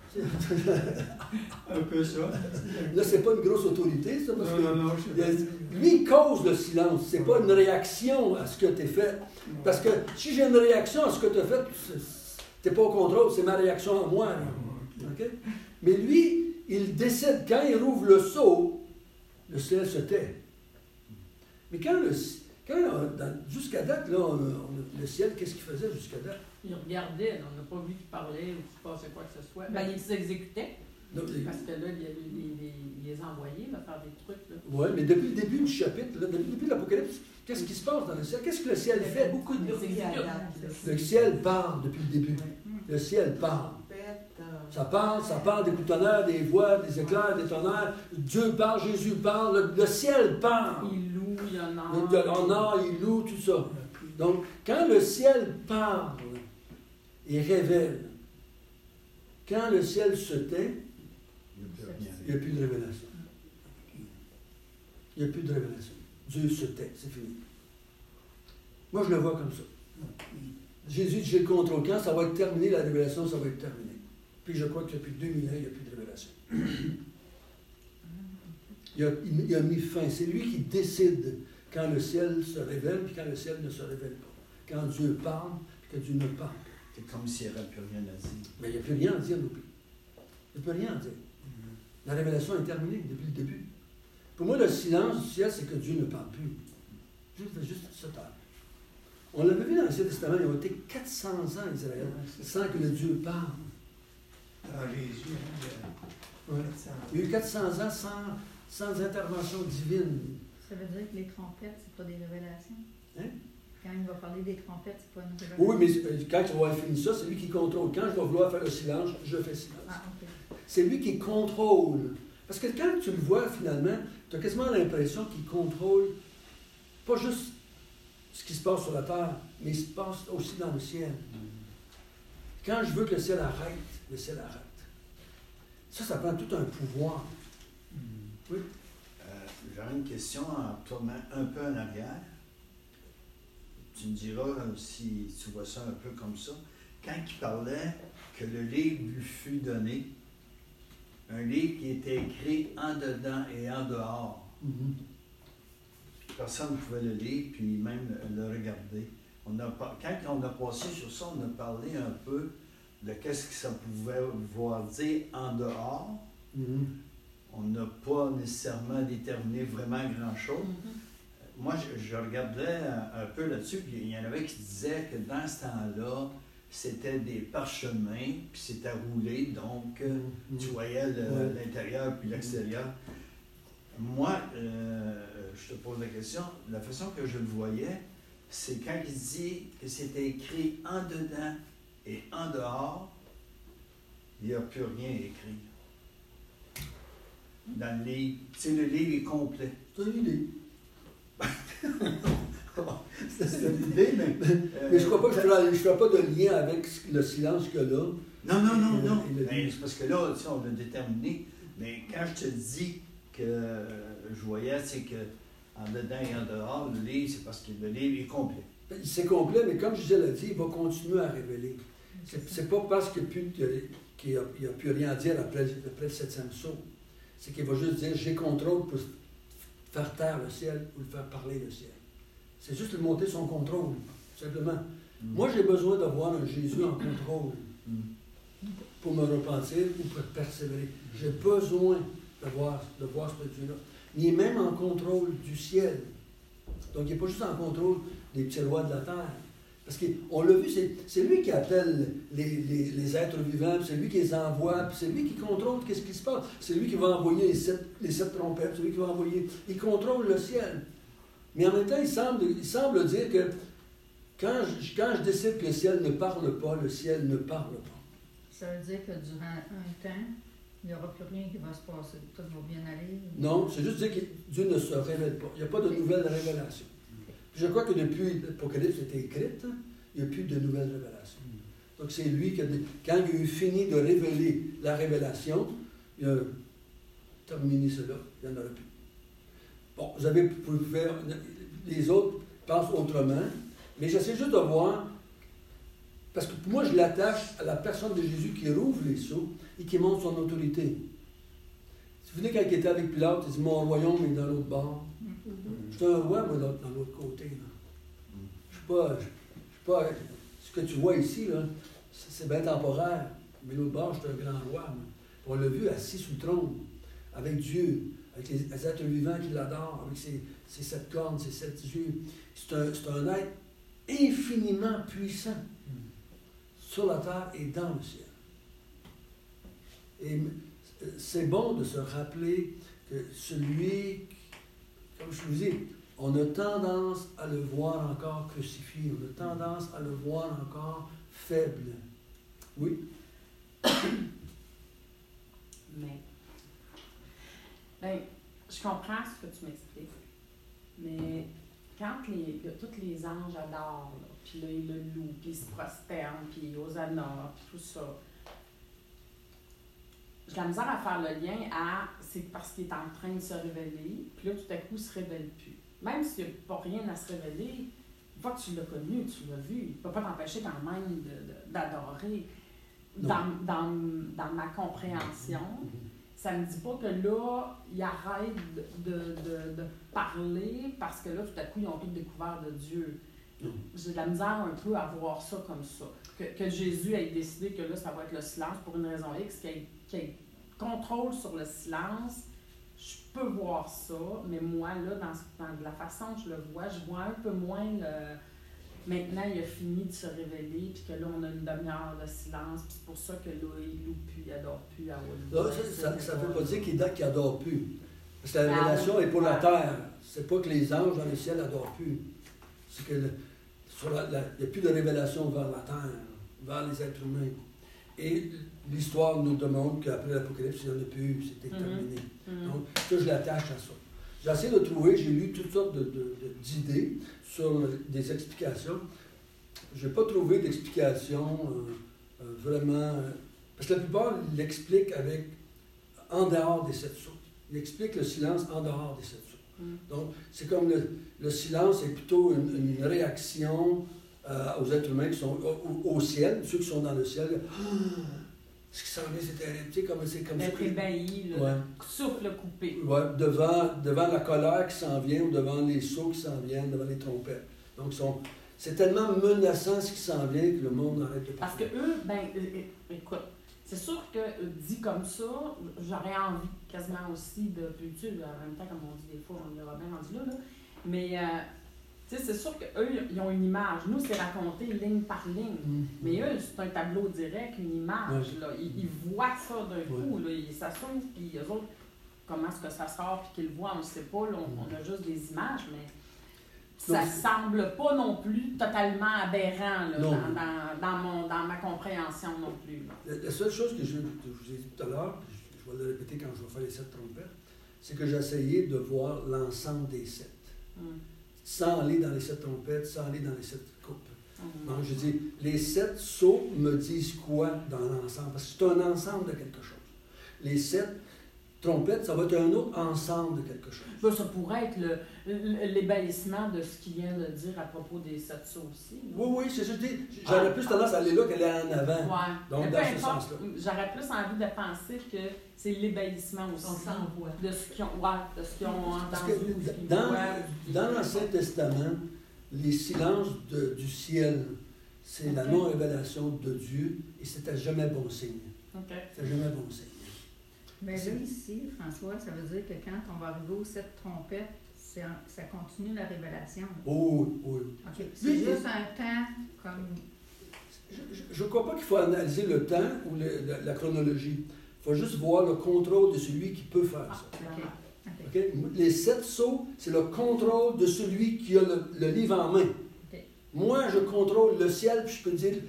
Un peu ça. Là, c'est pas une grosse autorité, ça, parce que Non, lui, il cause le silence. C'est pas une réaction à ce que tu as fait. Parce que si j'ai une réaction à ce que tu as fait, tu n'es pas au contrôle, c'est ma réaction à moi. Okay? Mais lui, il décide, quand il rouvre le seau, le ciel se tait. Mais jusqu'à date, là, le ciel, qu'est-ce qu'il faisait jusqu'à date? Il regardait, on n'a pas vu qu'il parlait ou qu'il passait quoi que ce soit. Ben, il s'exécutait. Parce que là, il les envoyait là, faire des trucs. Oui, mais depuis le début du chapitre, là, depuis le début de l'Apocalypse, qu'est-ce qui se passe dans le ciel? Qu'est-ce que le ciel fait? Beaucoup de bruit à Le ciel parle depuis le début. Le ciel parle. Ça parle des coups de tonnerre, des voix, des éclairs, des tonnerres. Dieu parle, Jésus parle, le ciel parle. Il loue, il y en a. Il honore, il loue, tout ça. Donc, quand le ciel parle et révèle, quand le ciel se tait, il n'y a plus de révélation. Il n'y a plus de révélation. Dieu se tait, c'est fini. Moi, je le vois comme ça. Jésus dit, j'ai le contrôle. Quand ça va être terminé, la révélation, ça va être terminé. Puis je crois que depuis 2000 ans, il n'y a plus de révélation. Il a mis fin. C'est lui qui décide quand le ciel se révèle et quand le ciel ne se révèle pas. Quand Dieu parle et que Dieu ne parle pas. C'est comme s'il n'y avait plus rien à dire. Mais il n'y a plus rien à dire non plus. Il n'y a plus rien à dire. La révélation est terminée depuis le début. Pour moi, le silence du ciel, c'est que Dieu ne parle plus. Juste se taire. On l'avait vu dans l'Ancien Testament, il y a été 400 ans Israël sans que le Dieu parle. Jésus, Ouais. Il y a eu 400 ans sans intervention divine. Ça veut dire que les trompettes, c'est pas des révélations? Hein? Quand il va parler des trompettes, c'est pas une révélation? Oui, mais quand il va avoir fini ça, c'est lui qui contrôle. Quand je vais vouloir faire le silence, je fais silence. Ah, ok. C'est lui qui contrôle. Parce que quand tu le vois, finalement, tu as quasiment l'impression qu'il contrôle pas juste ce qui se passe sur la terre, mais ce qui se passe aussi dans le ciel. Quand je veux que le ciel arrête, le ciel arrête. Ça prend tout un pouvoir. Oui. J'aurais une question en tournant un peu en arrière. Tu me diras si tu vois ça un peu comme ça. Quand il parlait que le livre lui fut donné, un livre qui était écrit en dedans et en dehors. Personne ne pouvait le lire, puis même le regarder. Quand on a passé sur ça, on a parlé un peu de qu'est-ce que ça pouvait vouloir dire en dehors. On n'a pas nécessairement déterminé vraiment grand-chose. Moi, je regardais un peu là-dessus, puis il y en avait qui disaient que dans ce temps-là, c'était des parchemins, puis c'était roulé, donc tu voyais l'intérieur puis l'extérieur. Moi, je te pose la question, la façon que je le voyais, c'est quand il dit que c'était écrit en dedans et en dehors, il n'y a plus rien écrit. Dans le livre, tu sais, le livre est complet. C'est une idée. C'est une idée, mais je ne crois pas que je ne ferai pas de lien avec le silence qu'il y a là. Non. Ben, c'est parce que là, tu sais, on l'a déterminé. Mais quand je te dis que je voyais, c'est que en dedans et en dehors, le livre, c'est parce que le livre est complet. C'est complet, mais comme Gisèle a dit, il va continuer à révéler. C'est pas parce qu'il n'y a plus rien à dire après le 7e saut. C'est qu'il va juste dire, j'ai contrôle pour faire taire le ciel ou le faire parler le ciel. C'est juste de monter son contrôle, simplement. Moi, j'ai besoin d'avoir un Jésus en contrôle pour me repentir ou pour persévérer. J'ai besoin de voir ce Dieu-là. Il est même en contrôle du ciel. Donc, il n'est pas juste en contrôle des petits rois de la terre. Parce qu'on l'a vu, c'est lui qui appelle les êtres vivants, puis c'est lui qui les envoie, puis c'est lui qui contrôle qu'est-ce qui se passe. C'est lui qui va envoyer les sept trompettes, c'est lui qui va envoyer. Il contrôle le ciel. Mais en même temps, il semble dire que quand je décide que le ciel ne parle pas, le ciel ne parle pas. Ça veut dire que durant un temps, il n'y aura plus rien qui va se passer. Tout va bien aller. Non, c'est juste dire que Dieu ne se révèle pas. Il n'y a pas de nouvelles révélations. Je crois que depuis l'Apocalypse était écrite, il n'y a plus de nouvelles révélations. Donc c'est lui qui, quand il a eu fini de révéler la révélation, il a terminé cela, il n'y en aura plus. Bon, vous pouvez faire, les autres pensent autrement, mais j'essaie juste de voir parce que pour moi, je l'attache à la personne de Jésus qui rouvre les sceaux et qui montre son autorité. Vous vous souvenez quand il était avec Pilate, il dit « Mon royaume est dans l'autre bord. » Je suis un roi, moi, dans l'autre côté. Là. Je ne suis pas... Ce que tu vois ici, là, c'est bien temporaire. Mais l'autre bord, je suis un grand roi. Moi. On l'a vu assis sous le trône, avec Dieu, avec les êtres vivants qui l'adorent, avec ses 7 cornes, ses 7 yeux. C'est un être infiniment puissant sur la terre et dans le ciel. Et c'est bon de se rappeler que celui, comme je vous dis, on a tendance à le voir encore crucifié, on a tendance à le voir encore faible. Oui? Mais, ben, je comprends ce que tu m'expliques, mais quand tous les anges adorent, là, puis là, ils le louent, puis ils se prosternent, puis Hosanna, puis tout ça, j'ai la misère à faire le lien à c'est parce qu'il est en train de se révéler, puis là, tout à coup, il ne se révèle plus. Même s'il n'y a pas rien à se révéler, une fois que tu l'as connu, tu l'as vu, il ne peut pas t'empêcher quand même d'adorer. Dans ma compréhension, ça ne me dit pas que là, il arrête de parler parce que là, tout à coup, ils ont tout découvert de Dieu. J'ai de la misère un peu à voir ça comme ça. Que Jésus ait décidé que là, ça va être le silence pour une raison X, qu'il ait contrôle sur le silence, je peux voir ça, mais moi, là, dans la façon que je le vois, je vois un peu moins le... Maintenant, il a fini de se révéler, puis que là, on a une demi-heure de silence, puis c'est pour ça que là, il loue plus, il adore plus à Wall. Ça ne veut pas dire qu'il n'adore plus. Parce que la révélation est pour la terre. C'est pas que les anges dans le ciel n'adorent plus. C'est que il n'y a plus de révélation vers la terre, vers les êtres humains. Et l'histoire nous demande qu'après l'Apocalypse, il n'y en a plus, c'était terminé. Donc, ça, je l'attache à ça. J'ai essayé de trouver, j'ai lu toutes sortes d'idées sur des explications. Je n'ai pas trouvé d'explication vraiment... parce que la plupart l'expliquent en dehors des 7 sceaux. Ils expliquent le silence en dehors des 7 sceaux. Donc, c'est comme le silence est plutôt une réaction aux êtres humains qui sont au ciel, ceux qui sont dans le ciel. Ce qui s'en vient, c'est terrible. Tu sais, c'est comme d'être ébahi, souffle coupé. Ouais, devant la colère qui s'en vient ou devant les sauts qui s'en viennent, devant les trompettes. Donc, c'est tellement menaçant ce qui s'en vient que le monde arrête de parler. Parce que eux, écoute, c'est sûr que dit comme ça, j'aurais envie quasiment aussi de plus en même temps, comme on dit des fois, on ira bien rendu là. Mais, tu sais, c'est sûr qu'eux, ils ont une image. Nous, c'est raconté ligne par ligne. Mais eux, c'est un tableau direct, une image. Là. Ils voient ça d'un coup. Là. Ils s'assument, puis eux autres, comment est-ce que ça sort, puis qu'ils le voient, on ne sait pas. Là, on a juste des images, mais ça ne semble pas non plus totalement aberrant là, dans ma compréhension non plus. La seule chose que je vous ai dit tout à l'heure, je vais le répéter quand je vais faire les 7 trompettes, c'est que j'ai essayé de voir l'ensemble des 7. Sans aller dans les 7 trompettes, sans aller dans les 7 coupes. Donc, je dis, les 7 sceaux me disent quoi dans l'ensemble? Parce que c'est un ensemble de quelque chose. Les 7 trompettes, ça va être un autre ensemble de quelque chose. Ben, ça pourrait être l'ébahissement de ce qu'il vient de dire à propos des 7 sceaux aussi. Oui, c'est ça. J'aurais plus tendance à aller là qu'aller en avant. Ouais. Donc, dans ce sens-là. J'aurais plus envie de penser que c'est l'ébahissement aussi. On s'envoie. De ce qu'ils ont entendu. Parce que dans l'Ancien Testament, les silences du ciel, c'est la non-révélation de Dieu et c'était jamais bon signe. C'était jamais bon signe. Mais là, ici, François, ça veut dire que quand on va arriver aux 7 trompettes, ça continue la révélation. Oui. OK. C'est juste un temps comme... Je ne crois pas qu'il faut analyser le temps ou la chronologie. Il faut juste voir le contrôle de celui qui peut faire ça. Okay? Les 7 sceaux, c'est le contrôle de celui qui a le livre en main. Okay. Moi, je contrôle le ciel, puis je peux dire,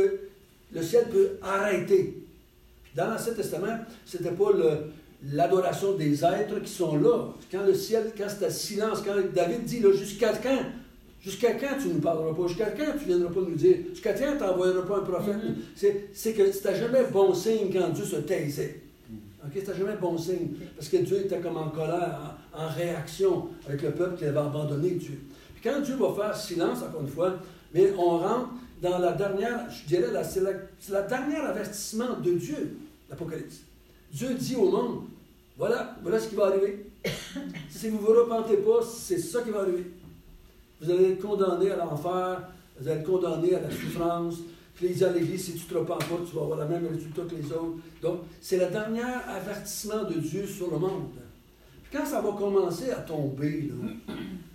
le ciel peut arrêter. Puis dans l'Ancien Testament, c'était pas l'adoration des êtres qui sont là. Quand le ciel, quand c'était silence, quand David dit, là, jusqu'à quand? Jusqu'à quand tu ne nous parleras pas? Jusqu'à quand tu ne viendras pas nous dire? Jusqu'à quand tu n'envoyeras pas un prophète? C'est que c'était jamais bon signe quand Dieu se taisait. Okay? C'était jamais bon signe. Parce que Dieu était comme en colère, en réaction avec le peuple qui avait abandonné Dieu. Puis quand Dieu va faire silence, encore une fois, mais on rentre, dans la dernière, je dirais, c'est la dernière avertissement de Dieu, l'Apocalypse. Dieu dit au monde, voilà ce qui va arriver. Si vous ne vous repentez pas, c'est ça qui va arriver. Vous allez être condamnés à l'enfer, vous allez être condamnés à la souffrance. Puis il dit à l'Église, si tu ne te repens pas, tu vas avoir le même résultat que les autres. Donc, c'est le dernier avertissement de Dieu sur le monde. Puis quand ça va commencer à tomber, là,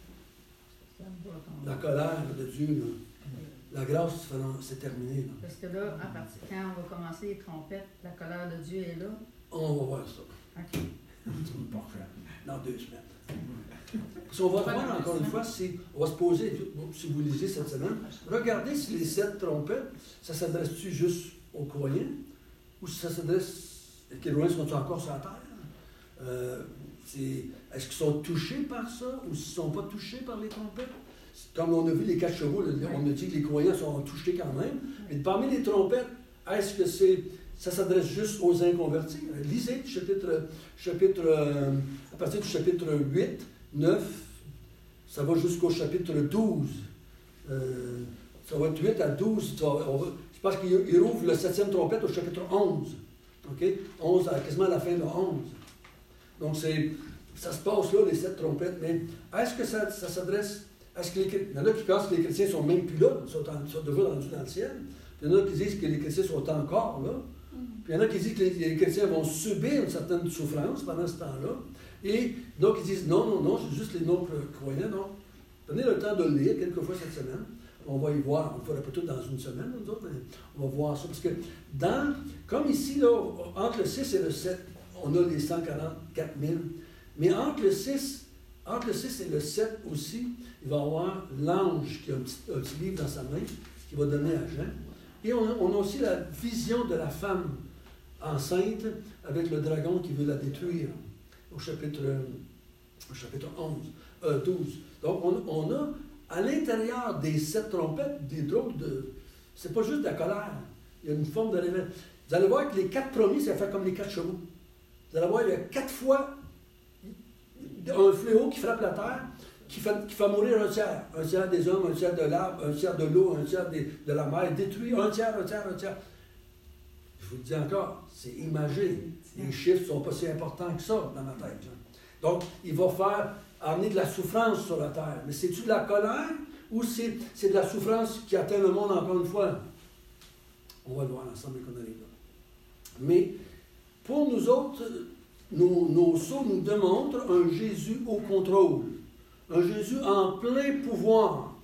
la colère de Dieu, là, la grâce, c'est terminé. Là. Parce que là, quand on va commencer les trompettes, la colère de Dieu est là. On va voir ça. OK. Dans 2 semaines. Si on va voir encore une fois, on va se poser, si vous lisez cette semaine, regardez si les 7 trompettes, ça s'adresse-tu juste aux croyants ou si ça s'adresse. Les croyants sont-ils encore sur la terre? Est-ce qu'ils sont touchés par ça ou s'ils ne sont pas touchés par les trompettes? Comme on a vu les 4 chevaux, on a dit que les croyants sont touchés quand même. Mais parmi les trompettes, est-ce que ça s'adresse juste aux inconvertis? Lisez à partir du chapitre 8, 9, ça va jusqu'au chapitre 12. Ça va être 8 à 12. Je pense qu'il rouvre le 7e trompette au chapitre 11. OK? 11, quasiment à la fin de 11. Donc, ça se passe là, les 7 trompettes. Mais est-ce que ça s'adresse... Il y en a qui pensent que les chrétiens ne sont même plus là, sont déjà rendus dans le ciel. Puis il y en a qui disent que les chrétiens sont encore là. Puis il y en a qui disent que les chrétiens vont subir une certaine souffrance pendant ce temps-là. Et donc ils disent non, c'est juste les non-croyants. Non. Prenez le temps de le lire quelquefois cette semaine. On va y voir. On ne le fera pas tout dans une semaine, nous autres, mais on va voir ça. Parce que comme ici, là, entre le 6 et le 7, on a les 144 000. Mais entre le 6 et le 7 aussi, il va y avoir l'ange qui a un petit livre dans sa main, qui va donner à Jean. Et on a aussi la vision de la femme enceinte avec le dragon qui veut la détruire au chapitre 12. Donc on a à l'intérieur des 7 trompettes des drôles de... C'est pas juste de la colère. Il y a une forme de réveil. Vous allez voir que les 4 premiers, ça fait comme les 4 chevaux. Vous allez voir, il y a 4 fois un fléau qui frappe la terre, qui fait mourir un tiers des hommes, un tiers de l'arbre, un tiers de l'eau, un tiers de la mer, détruit un tiers. Je vous le dis encore, c'est imagé. Les chiffres ne sont pas si importants que ça dans ma tête. Donc, il va amener de la souffrance sur la terre. Mais c'est-tu de la colère ou c'est de la souffrance qui atteint le monde encore une fois? On va le voir ensemble qu'on arrive là. Mais pour nous autres, nos sceaux nous démontrent un Jésus au contrôle. Un Jésus en plein pouvoir.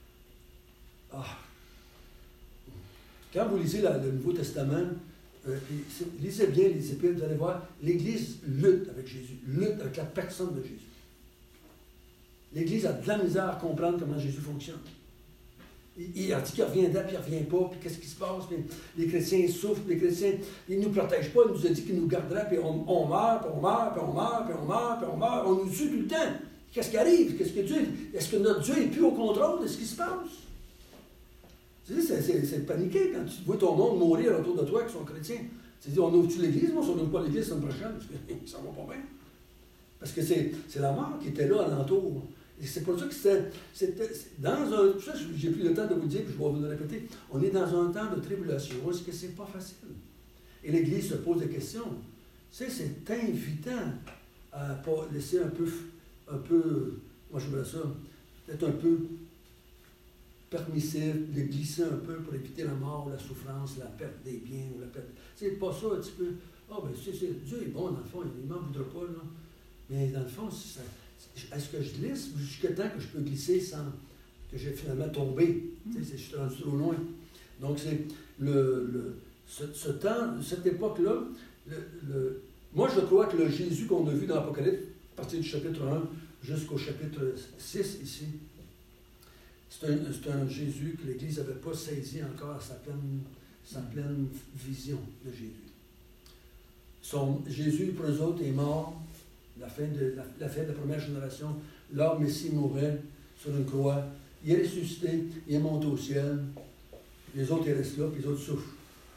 Quand vous lisez le Nouveau Testament, lisez bien les épîtres, vous allez voir, l'Église lutte avec Jésus, lutte avec la personne de Jésus. L'Église a de la misère à comprendre comment Jésus fonctionne. Il a dit qu'il reviendrait, puis il ne revient pas, puis qu'est-ce qui se passe, puis les chrétiens ils souffrent, les chrétiens, ils ne nous protègent pas, il nous a dit qu'il nous garderait, puis on meurt, puis on meurt, puis on meurt, puis on meurt, puis on meurt, on nous tue tout le temps. Qu'est-ce qui arrive? Est-ce que notre Dieu n'est plus au contrôle de ce qui se passe? Tu sais, c'est paniqué quand tu vois ton monde mourir autour de toi qui sont chrétiens. Tu te dis, on ouvre-tu l'église? Moi, si on n'ouvre pas l'église la semaine prochaine, parce que ça va pas bien. Parce que c'est la mort qui était là alentour. Et c'est pour ça que c'était dans un... Ça, j'ai pris le temps de vous le dire, puis je vais vous le répéter. On est dans un temps de tribulation. Est-ce que c'est pas facile? Et l'Église se pose des questions. Tu sais, c'est invitant à pas laisser un peu, moi je veux ça, être un peu permissif, de glisser un peu pour éviter la mort, la souffrance, la perte des biens, ou la perte... C'est pas ça un petit peu... Dieu est bon dans le fond, il ne m'en voudra pas, là. Mais dans le fond, est-ce que je glisse jusqu'à temps que je peux glisser sans que j'ai finalement tombé? Je suis rendu trop loin. Donc, c'est ce temps, cette époque-là, moi, je crois que le Jésus qu'on a vu dans l'Apocalypse, à partir du chapitre 1 jusqu'au chapitre 6 ici, c'est un Jésus que l'Église n'avait pas saisi encore sa pleine vision de Jésus. Jésus, pour eux autres, est mort, la fin de la première génération. Leur Messie mourait sur une croix. Il est ressuscité, il est monté au ciel. Les autres, ils restent là, puis les autres souffrent.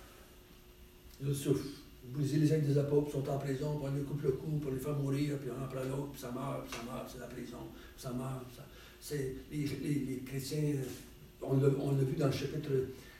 Vous lisez les actes des apôtres, ils sont en prison, puis on les coupe le cou pour les faire mourir, puis un après l'autre, puis ça meurt, c'est la prison, ça meurt. Les chrétiens on l'a vu dans le chapitre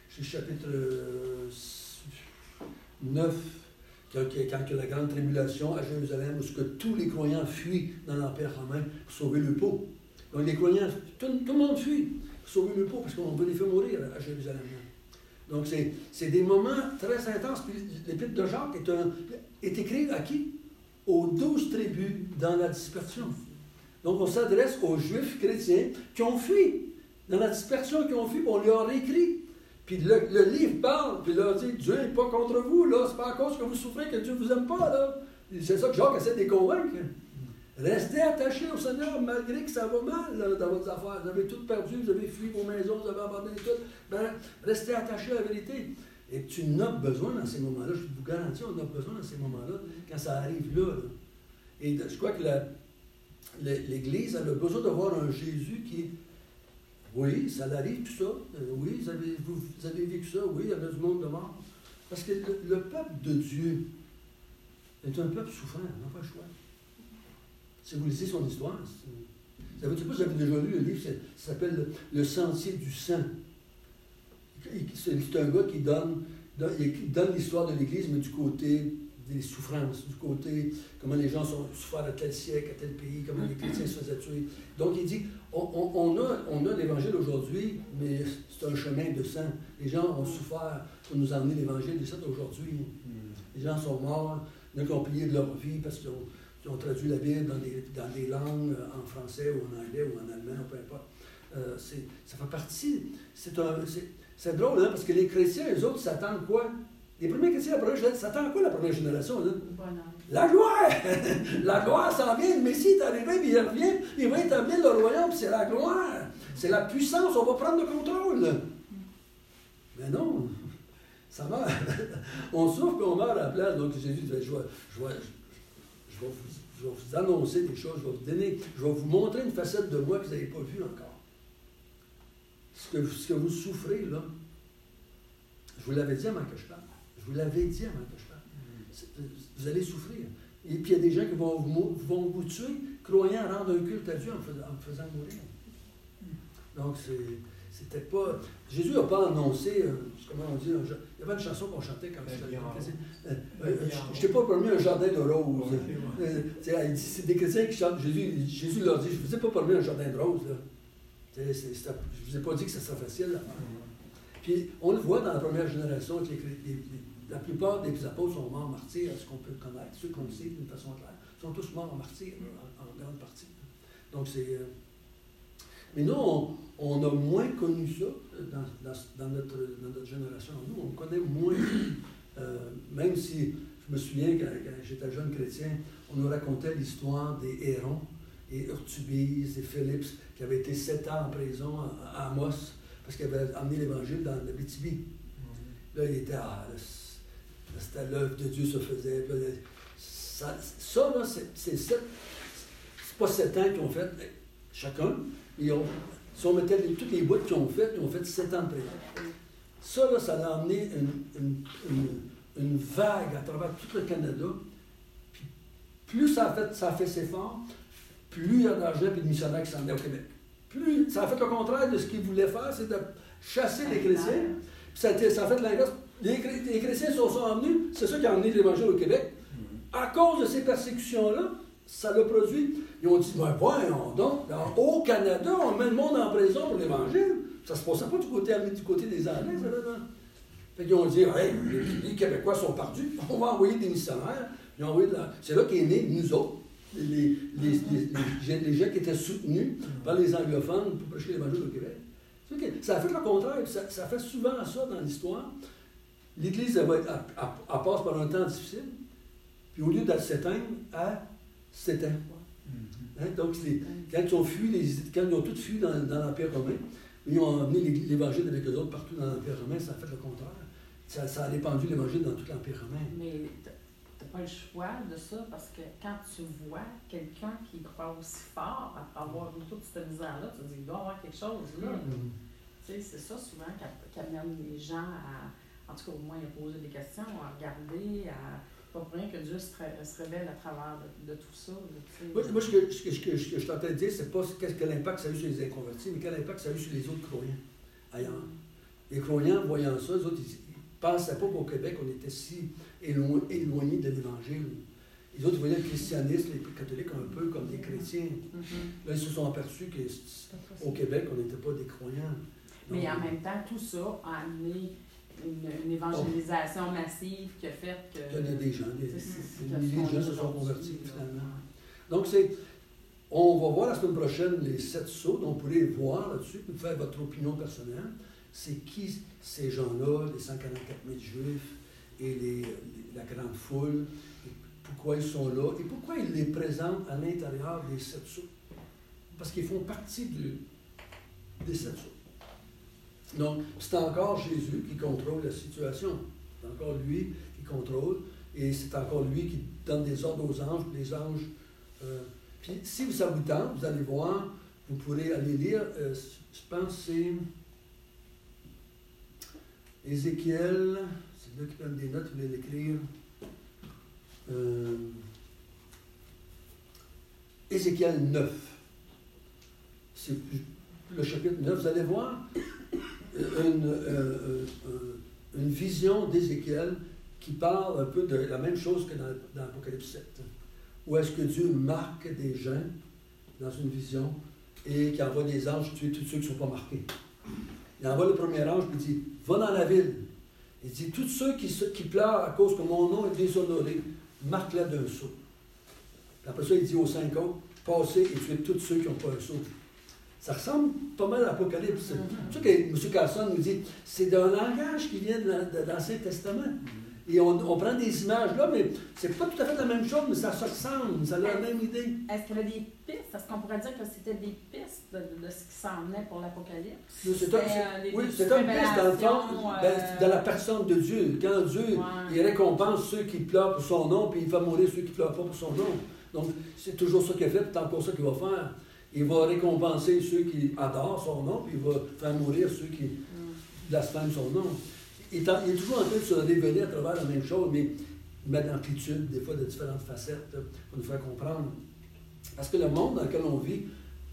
9, quand il y a la grande tribulation à Jérusalem, où ce que tous les croyants fuient dans l'Empire romain pour sauver le pot. Donc les croyants, tout le monde fuit pour sauver le pot, parce qu'on veut les faire mourir à Jérusalem. Donc c'est des moments très intenses. Puis l'Épître de Jacques est écrit à qui? Aux 12 tribus dans la dispersion. Donc on s'adresse aux Juifs chrétiens qui ont fui. Dans la dispersion, qui ont fui, on leur a écrit. Puis le livre parle, puis il leur dit, Dieu n'est pas contre vous, là, c'est pas à cause que vous souffrez que Dieu ne vous aime pas, là. C'est ça que Jacques essaie de les convaincre. Restez attachés au Seigneur malgré que ça va mal là, dans votre affaire. Vous avez tout perdu, vous avez fui vos maisons, vous avez abandonné tout. Ben, restez attachés à la vérité. Et tu n'as besoin dans ces moments-là, je vous garantis, on a besoin dans ces moments-là, quand ça arrive là. Et je crois que l'Église a besoin de voir un Jésus qui... Oui, ça arrive tout ça. Oui, vous avez vécu ça. Oui, il y en a du monde de mort. Parce que le peuple de Dieu est un peuple souffrant, on n'a pas le choix. Si vous lisez son histoire, ça veut dire pas que vous avez déjà lu le livre, ça s'appelle Le Sentier du Sang. C'est un gars qui donne l'histoire de l'Église, mais du côté des souffrances, du côté comment les gens sont souffrants à tel siècle, à tel pays, comment les chrétiens se faisaient tuer. Donc il dit, on a l'Évangile aujourd'hui, mais c'est un chemin de sang. Les gens ont souffert pour nous emmener l'Évangile, c'est ça d'aujourd'hui. Les gens sont morts, il y en a qui ont payé de leur vie parce qu'ils ont traduit la Bible dans des langues, en français ou en anglais ou en allemand, peu importe. Ça fait partie. C'est drôle, hein, parce que les chrétiens, eux autres, s'attendent quoi? Les premiers chrétiens, s'attendent à quoi la première génération? Là? La gloire! La gloire s'en vient, le Messie est arrivé, puis il revient, il va établir le royaume, puis c'est la gloire. C'est la puissance, on va prendre le contrôle. Mais non, ça meurt. On souffre, puis on meurt à la place. Donc Jésus dit, je vais vous annoncer des choses, je vais vous montrer une facette de moi que vous n'avez pas vue encore. Ce que vous souffrez, là, je vous l'avais dit avant que je parle. Je vous l'avais dit avant que je parle. Vous allez souffrir. Et puis il y a des gens qui vont vous tuer, croyant rendre un culte à Dieu en me faisant mourir. Donc c'était pas... Jésus n'a pas annoncé, comment on dit, il y avait une chanson qu'on chantait quand j'étais je t'ai pas promis un jardin de roses. C'est des chrétiens qui chantent. Jésus leur dit, je ne vous ai pas promis un jardin de roses. Là. Je ne vous ai pas dit que ça serait facile. Là. Puis on le voit dans la première génération, que la plupart des apôtres sont morts martyrs, ce qu'on peut connaître, ceux qu'on sait d'une façon claire, sont tous morts martyrs, en grande partie. Donc c'est... Mais nous, on a moins connu ça dans notre génération. Nous, on connaît moins, même si je me souviens quand j'étais jeune chrétien, on nous racontait l'histoire des Hérons, et Urtubise et Philippe, qui avaient été 7 ans en prison à Amos, parce qu'ils avaient amené l'Évangile dans la Bétibie. Là, il était, c'était l'œuvre de Dieu se faisait. Ça là, c'est pas 7 ans qu'ils ont fait, chacun. Si on mettait toutes les bouts qu'ils ont fait 7 ans de prison. Ça, là, ça a amené une vague à travers tout le Canada. Puis plus ça a fait ses efforts, plus il y a d'argent et de missionnaires qui s'en allaient au Québec. Plus ça a fait le contraire de ce qu'ils voulaient faire, c'est de chasser les chrétiens. Puis ça a fait l'inverse. Les chrétiens sont emmenés, c'est ça qui a amené l'Évangile au Québec. À cause de ces persécutions-là, ça l'a produit. Ils ont dit, ben voyons donc, au Canada, on met le monde en prison pour l'Évangile. Ça ne se passait pas du côté des Anglais, ça, là. Fait qu'ils ont dit, hey, les Québécois sont perdus, on va envoyer des missionnaires. C'est là qu'est né, nous autres, les gens qui étaient soutenus par les anglophones pour prêcher l'Évangile au Québec. Ça a fait le contraire, ça fait souvent ça dans l'histoire. L'Église, elle passe par un temps difficile, puis au lieu d'être s'éteindre, elle s'éteint. Hein? Donc, quand ils ont tous fui dans l'Empire romain, ils ont amené l'Évangile avec eux autres partout dans l'Empire romain, ça a fait le contraire. Ça a répandu l'Évangile dans tout l'Empire romain. Mais tu n'as pas le choix de ça, parce que quand tu vois quelqu'un qui croit aussi fort après avoir vu toute cette misère-là, tu te dis, il doit y avoir quelque chose là. Tu sais, c'est ça souvent qui amène les gens à, en tout cas au moins, à poser des questions, à regarder, à... Pas pour rien que Dieu se révèle à travers de tout ça. Moi, ce que je suis en train de dire, c'est pas quel impact ça a eu sur les inconvertis, mais quel impact ça a eu sur les autres croyants. ailleurs. Les croyants, voyant ça, eux autres, ils ne pensaient pas qu'au Québec, on était si éloignés de l'Évangile. Les autres voyaient le christianisme, les catholiques, un peu comme des chrétiens. Là, ils se sont aperçus qu'au Québec, on n'était pas des croyants. Mais en même temps, tout ça a amené une évangélisation massive qui a fait que... Il y a des gens, des milliers de gens se sont convertis, finalement. Donc, on va voir la semaine prochaine les 7 sceaux, donc vous pourrez voir là-dessus, puis faire votre opinion personnelle. C'est qui ces gens-là, les 144 000 Juifs et la grande foule, et pourquoi ils sont là, et pourquoi ils les présentent à l'intérieur des 7 sceaux. Parce qu'ils font partie des 7 sceaux. Donc, c'est encore Jésus qui contrôle la situation. C'est encore lui qui contrôle, et c'est encore lui qui donne des ordres aux anges, puis les anges... puis, si ça vous tente, vous allez voir, vous pourrez aller lire, je pense que c'est Ézéchiel, c'est là qui prennent des notes, vous voulez l'écrire. Ézéchiel 9. C'est le chapitre 9. Vous allez voir une vision d'Ézéchiel qui parle un peu de la même chose que dans l'Apocalypse 7. Où est-ce que Dieu marque des gens dans une vision et qui envoie des anges tuer tous ceux qui ne sont pas marqués. Il envoie le premier ange et il dit, va dans la ville. Il dit, tous ceux qui pleurent à cause que mon nom est déshonoré, marque-les d'un sceau. Après ça, il dit aux 5 autres, passez et tuez tous ceux qui n'ont pas un sceau. Ça ressemble pas mal à l'Apocalypse. C'est pour ça que M. Carson nous dit, c'est d'un langage qui vient de l'Ancien Testament. Et on prend des images là, mais c'est pas tout à fait la même chose, mais ça se ressemble, ça a la même idée. Est-ce qu'il y avait des pistes? Est-ce qu'on pourrait dire que c'était des pistes de ce qui s'en venait pour l'Apocalypse? C'est un piste dans le fond, dans la personne de Dieu. Quand Dieu il récompense ceux qui pleurent pour son nom, puis il fait mourir ceux qui ne pleurent pas pour son nom. Donc, c'est toujours ça qu'il a fait, puis c'est encore ça qu'il va faire. Il va récompenser ceux qui adorent son nom, puis il va faire mourir ceux qui blasphèment son nom. Il est toujours en train de se révéler à travers la même chose, mais mettre l'amplitude, des fois, de différentes facettes pour nous faire comprendre. Parce que le monde dans lequel on vit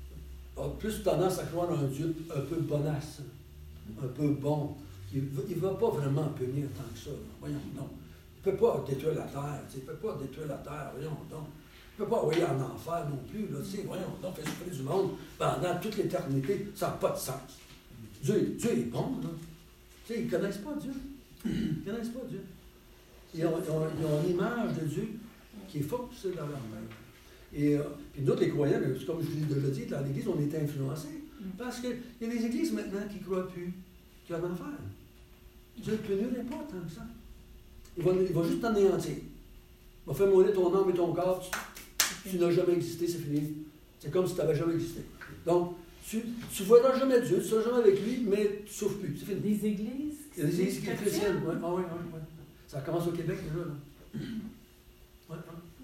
a plus tendance à croire en un Dieu un peu bonasse, un peu bon. Il ne va pas vraiment punir tant que ça. Voyons donc. Il ne peut pas détruire la terre. Il ne peut pas détruire la terre. Voyons donc. Il ne peut pas envoyer en enfer non plus. Là, voyons donc, faire souffrir du monde pendant toute l'éternité. Ça n'a pas de sens. Dieu est bon, là. Ils ne connaissent pas Dieu. Ils ne connaissent pas Dieu. Ils ont une image de Dieu qui est fausse dans leur tête. Et puis nous, les croyants, comme je vous l'ai déjà dit, dans l'Église, on est influencés. Parce qu'il y a des églises maintenant qui ne croient plus qu'il y a un enfer. Dieu ne punirait pas tant que ça. Il va juste t'anéantir. Il va faire mourir ton âme et ton corps. Tu n'as jamais existé, c'est fini. C'est comme si tu n'avais jamais existé. Donc, tu ne verras jamais Dieu, tu ne seras jamais avec lui, mais tu ne souffres plus. C'est fini. Des églises? Il y a des églises chrétiennes. Oui. Ça commence au Québec déjà. Là. Ouais.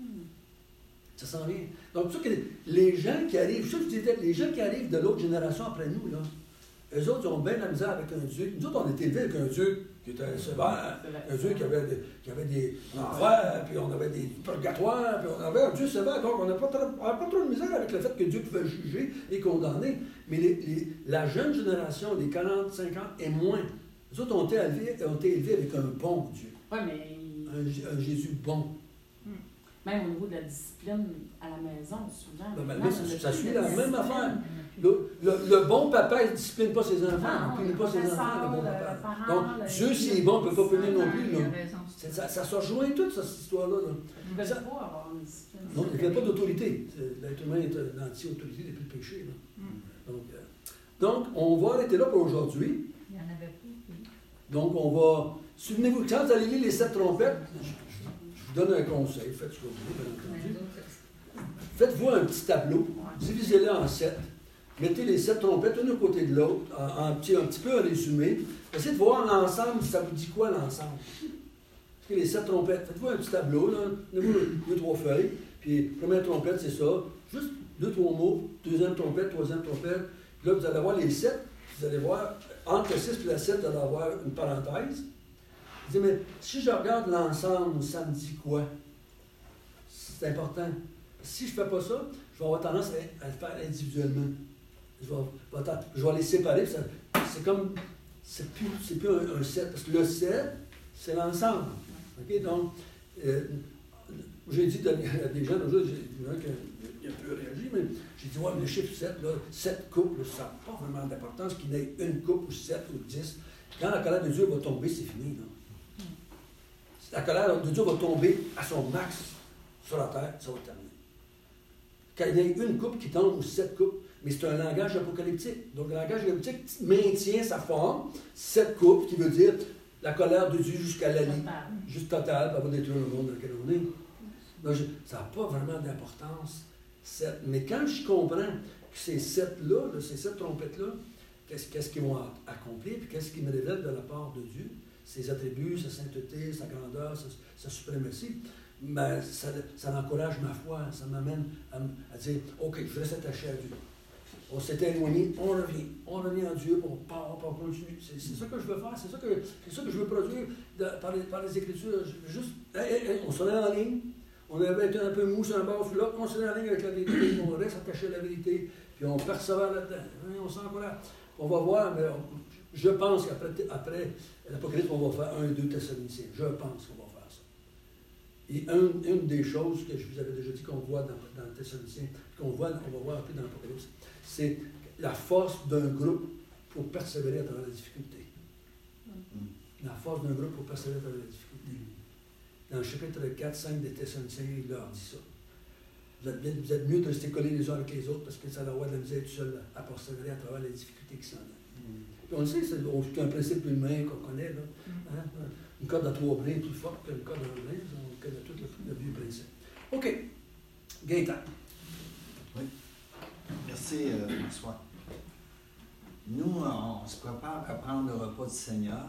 Ça s'en vient. Donc, c'est ça que les gens qui arrivent, je disais, les gens qui arrivent de l'autre génération après nous, là, eux autres, ils ont bien la misère avec un Dieu. Nous autres, on était élevés avec un Dieu qui était sévère, un Dieu qui avait des enfers, puis on avait des purgatoires, puis on avait un Dieu sévère. Donc, on n'a pas trop de misère avec le fait que Dieu pouvait juger et condamner. Mais la jeune génération, les 40, 50 et moins, eux autres ont été élevés avec un bon Dieu. Oui, mais... Un Jésus bon. Même au niveau de la discipline à la maison, souvent. Ça suit la même affaire. Le bon papa, il ne discipline pas ses enfants. Il ne punit pas ses enfants, le bon papa. Donc, Dieu, s'il est bon, il ne peut pas punir non plus. Ça se rejoint tout, cette histoire-là. Ils ne veulent pas avoir une discipline. Non, il n'y a pas d'autorité. L'être humain est une anti-autorité depuis le péché. Donc, on va arrêter là pour aujourd'hui. Il n'y en avait plus. Donc, on va... Souvenez-vous, quand vous allez lire les 7 trompettes, je vous donne un conseil, faites ce que vous voulez, bien entendu. Faites-vous un petit tableau, divisez-le en 7, mettez les 7 trompettes une à côté de l'autre, un petit peu en résumé. Essayez de voir l'ensemble, ça vous dit quoi l'ensemble. Les 7 trompettes, faites-vous un petit tableau, là, donnez-vous 2-3 feuilles, puis première trompette, c'est ça, juste 2-3 mots, deuxième trompette, troisième trompette, puis là, vous allez voir les 7, vous allez voir, entre le 6 et la 7, vous allez avoir une parenthèse. Vous dites, mais si je regarde l'ensemble, ça me dit quoi? C'est important. Si je ne fais pas ça, je vais avoir tendance à le faire individuellement. Je vais les séparer, c'est comme, c'est plus un 7, parce que le 7, c'est l'ensemble. OK? Donc, j'ai dit à des gens, l'autre jour, j'ai un qui a un peu réagi, mais j'ai dit, ouais, mais le chiffre 7, là, 7 couples, ça n'a pas vraiment d'importance qu'il y ait une couple, ou 7 ou 10. Quand la colère de Dieu va tomber, c'est fini, là. La colère de Dieu va tomber à son max sur la terre, ça va terminer. Quand il y a une couple qui tombe, ou 7 couples, mais c'est un langage apocalyptique. Donc, le langage apocalyptique maintient sa forme, 7 couples, qui veut dire la colère de Dieu jusqu'à la limite, juste totale, elle va détruire le monde dans lequel on est. Donc, ça n'a pas vraiment d'importance, 7. Mais quand je comprends que ces 7-là, ces 7 trompettes-là, qu'est-ce qu'ils vont accomplir, puis qu'est-ce qu'ils me révèlent de la part de Dieu, ses attributs, sa sainteté, sa grandeur, sa suprématie, ben, ça encourage ma foi, ça m'amène à dire, OK, je reste attaché à Dieu. On s'est éloigné, on revient en Dieu, on part, on continue. C'est ça que je veux faire, c'est ça que je veux produire par les Écritures. On se met en ligne, on avait été un peu mou sur un bord sur l'autre, on se met en ligne avec la vérité, on reste attaché à la vérité, puis on persévère là-dedans. On s'encourage. On va voir, mais je pense qu'après l'Apocalypse, on va faire 1-2 Thessaloniciens. Je pense qu'on va faire ça. Et une des choses que je vous avais déjà dit qu'on voit dans Thessaloniciens, on va voir un peu dans l'Apocalypse, c'est la force d'un groupe pour persévérer à travers la difficulté. La force d'un groupe pour persévérer à travers la difficulté. Dans le chapitre 4-5 des Thessaloniciens, il leur dit ça. Vous êtes mieux de rester collés les uns avec les autres parce que ça leur va de la misère tout seul à persévérer à travers les difficultés qui s'en viennent. Puis on le sait, c'est un principe humain qu'on connaît. Là. Hein? Une corde à 3 brins est plus forte qu'une corde à 1 brin. On connaît tout le vieux principe. OK. Gaëtan. Oui. Merci, François. Nous, on se prépare à prendre le repas du Seigneur.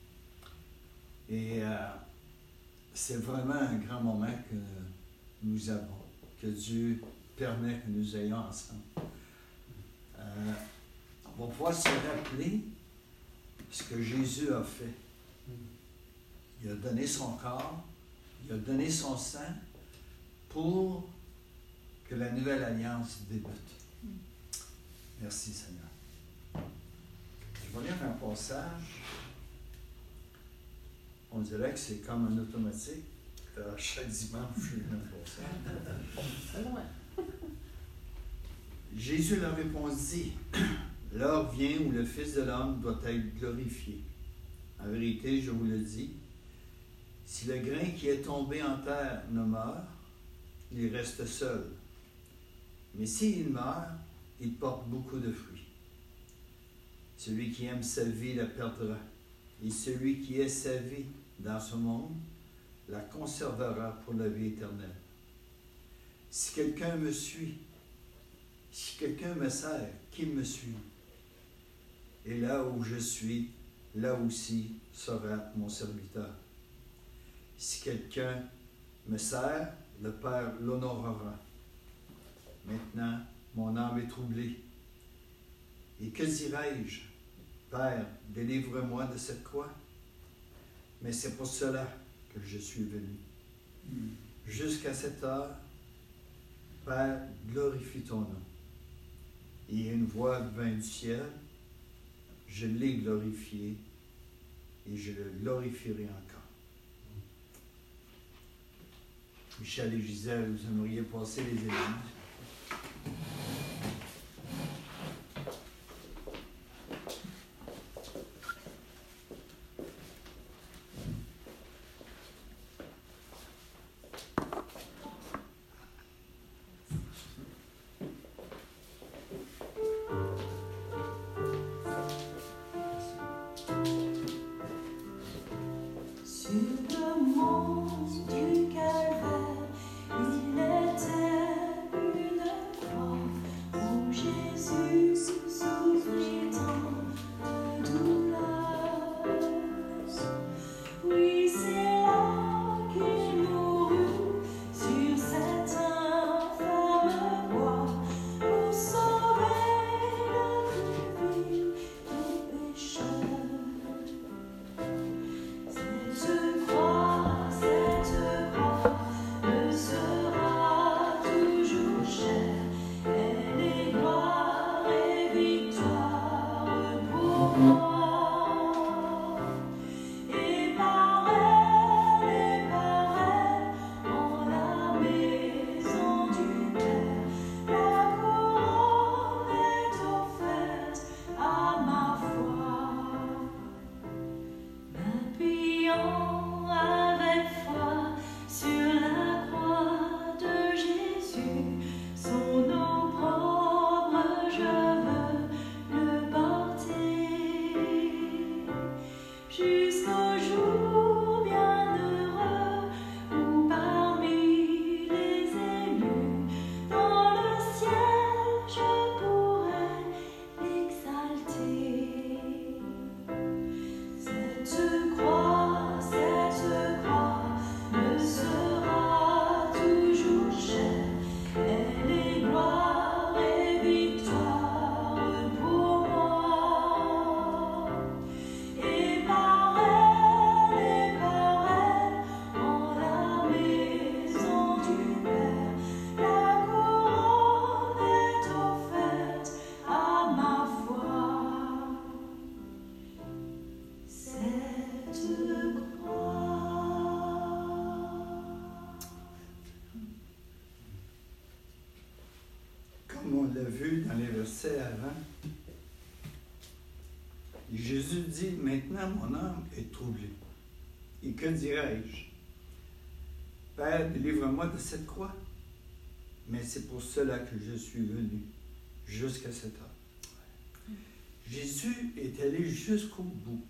Et c'est vraiment un grand moment que nous avons, que Dieu permet que nous ayons ensemble. On va pouvoir se rappeler ce que Jésus a fait. Il a donné son corps, il a donné son sang pour que la nouvelle alliance débute. Merci Seigneur. Je vais lire un passage. On dirait que c'est comme un automatique. Chaque dimanche, je lis un passage. Jésus leur répondit, « L'heure vient où le Fils de l'homme doit être glorifié. En vérité, je vous le dis, si le grain qui est tombé en terre ne meurt, il reste seul. Mais s'il meurt, il porte beaucoup de fruits. Celui qui aime sa vie la perdra, et celui qui est sa vie dans ce monde la conservera pour la vie éternelle. Si quelqu'un me suit, si quelqu'un me sert, qu'il me suit. Et là où je suis, là aussi sera mon serviteur. Si quelqu'un me sert, le Père l'honorera. Maintenant, mon âme est troublée. Et que dirai-je? Père, délivre-moi de cette croix. Mais c'est pour cela que je suis venu. Jusqu'à cette heure, Père, glorifie ton nom. Et une voix vint du ciel, je l'ai glorifié et je le glorifierai encore. Michel et Gisèle, vous aimeriez passer les églises. Du Calvaire, il était comme on l'a vu dans les versets avant, Jésus dit, maintenant mon âme est troublée. Et que dirais-je? Père, délivre-moi de cette croix. Mais c'est pour cela que je suis venu, jusqu'à cette heure. Jésus est allé jusqu'au bout.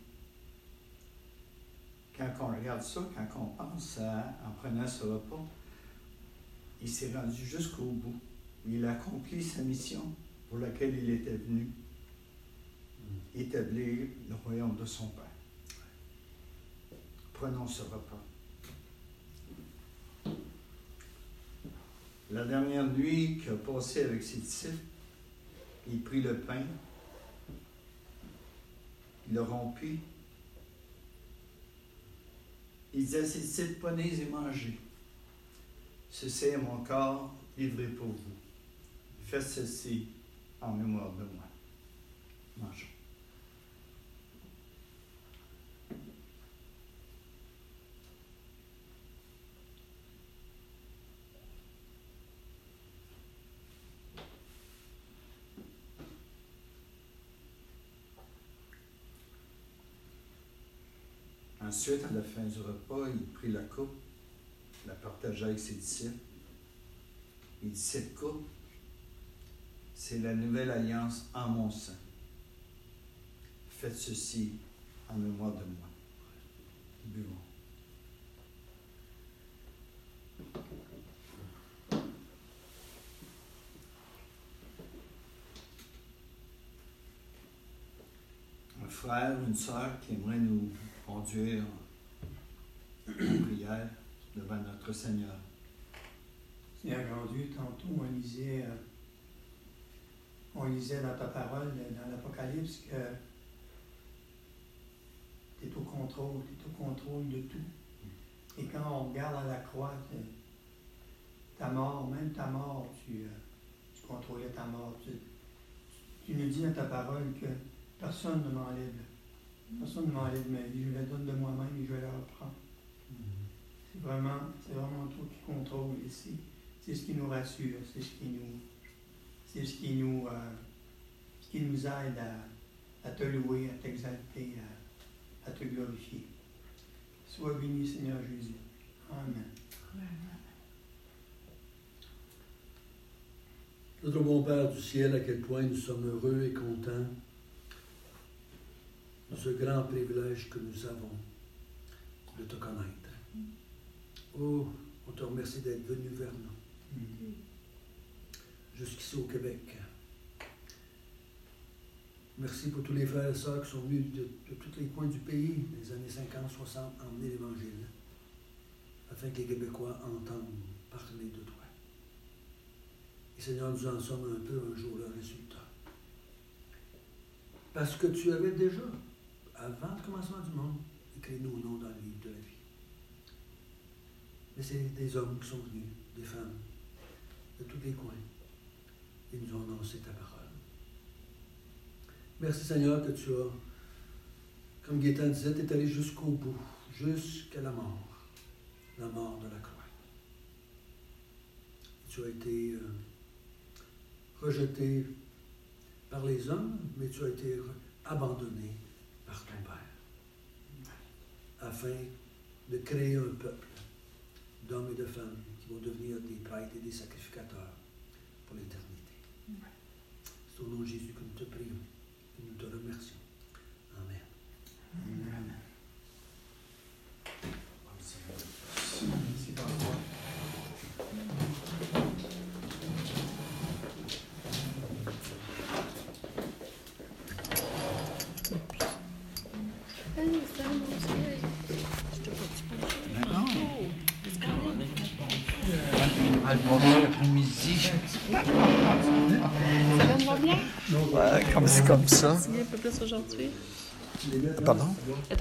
Quand on regarde ça, quand on pense en prenant ce repas, il s'est rendu jusqu'au bout. Il a accompli sa mission pour laquelle il était venu, établir le royaume de son Père. Prenons ce repas. La dernière nuit qu'il a passée avec ses disciples, il prit le pain, il le rompit. Il disait à ses disciples, prenez et mangez. Ceci est mon corps livré pour vous. Faites ceci en mémoire de moi. Mangeons. Ensuite, à la fin du repas, il prit la coupe, la partagea avec ses disciples. Il dit, cette coupe, c'est la nouvelle alliance en mon sang. Faites ceci en mémoire de moi. Buvons. Un frère ou une sœur qui aimerait nous conduire en prière devant notre Seigneur. Seigneur grand Dieu, tantôt on lisait dans ta parole, dans l'Apocalypse, que tu es au contrôle de tout. Et quand on regarde à la croix, ta mort, même ta mort, tu contrôlais ta mort. Tu nous dis dans ta parole que personne ne m'enlève. Personne ne m'enlève ma vie, je la donne de moi-même et je vais la reprendre. C'est vraiment toi qui contrôle ici. C'est ce qui nous rassure, c'est ce qui nous aide à te louer, à t'exalter, à te glorifier. Sois béni, Seigneur Jésus. Amen. Notre bon Père du ciel, à quel point nous sommes heureux et contents de ce grand privilège que nous avons de te connaître. Oh, on te remercie d'être venu vers nous, jusqu'ici au Québec. Merci pour tous les frères et sœurs qui sont venus de tous les coins du pays, des années 50, 60, emmener l'Évangile, afin que les Québécois entendent parler de toi. Et Seigneur, nous en sommes un peu un jour le résultat. Parce que tu avais déjà, avant le commencement du monde, écrit nos noms dans le livre de la vie. Mais c'est des hommes qui sont venus, des femmes, de tous les coins, et nous ont annoncé ta parole. Merci Seigneur que tu as, comme Gaétan disait, tu es allé jusqu'au bout, jusqu'à la mort de la croix. Tu as été rejeté par les hommes, mais tu as été abandonné par ton Père, afin de créer un peuple d'hommes et de femmes qui vont devenir des prêtres et des sacrificateurs pour l'éternité. C'est au nom de Jésus que nous te prions et nous te remercions. Amen. Amen. Merci François. Après-midi. Ça va bien? Ouais, comme ça. Un peu plus aujourd'hui. Pardon?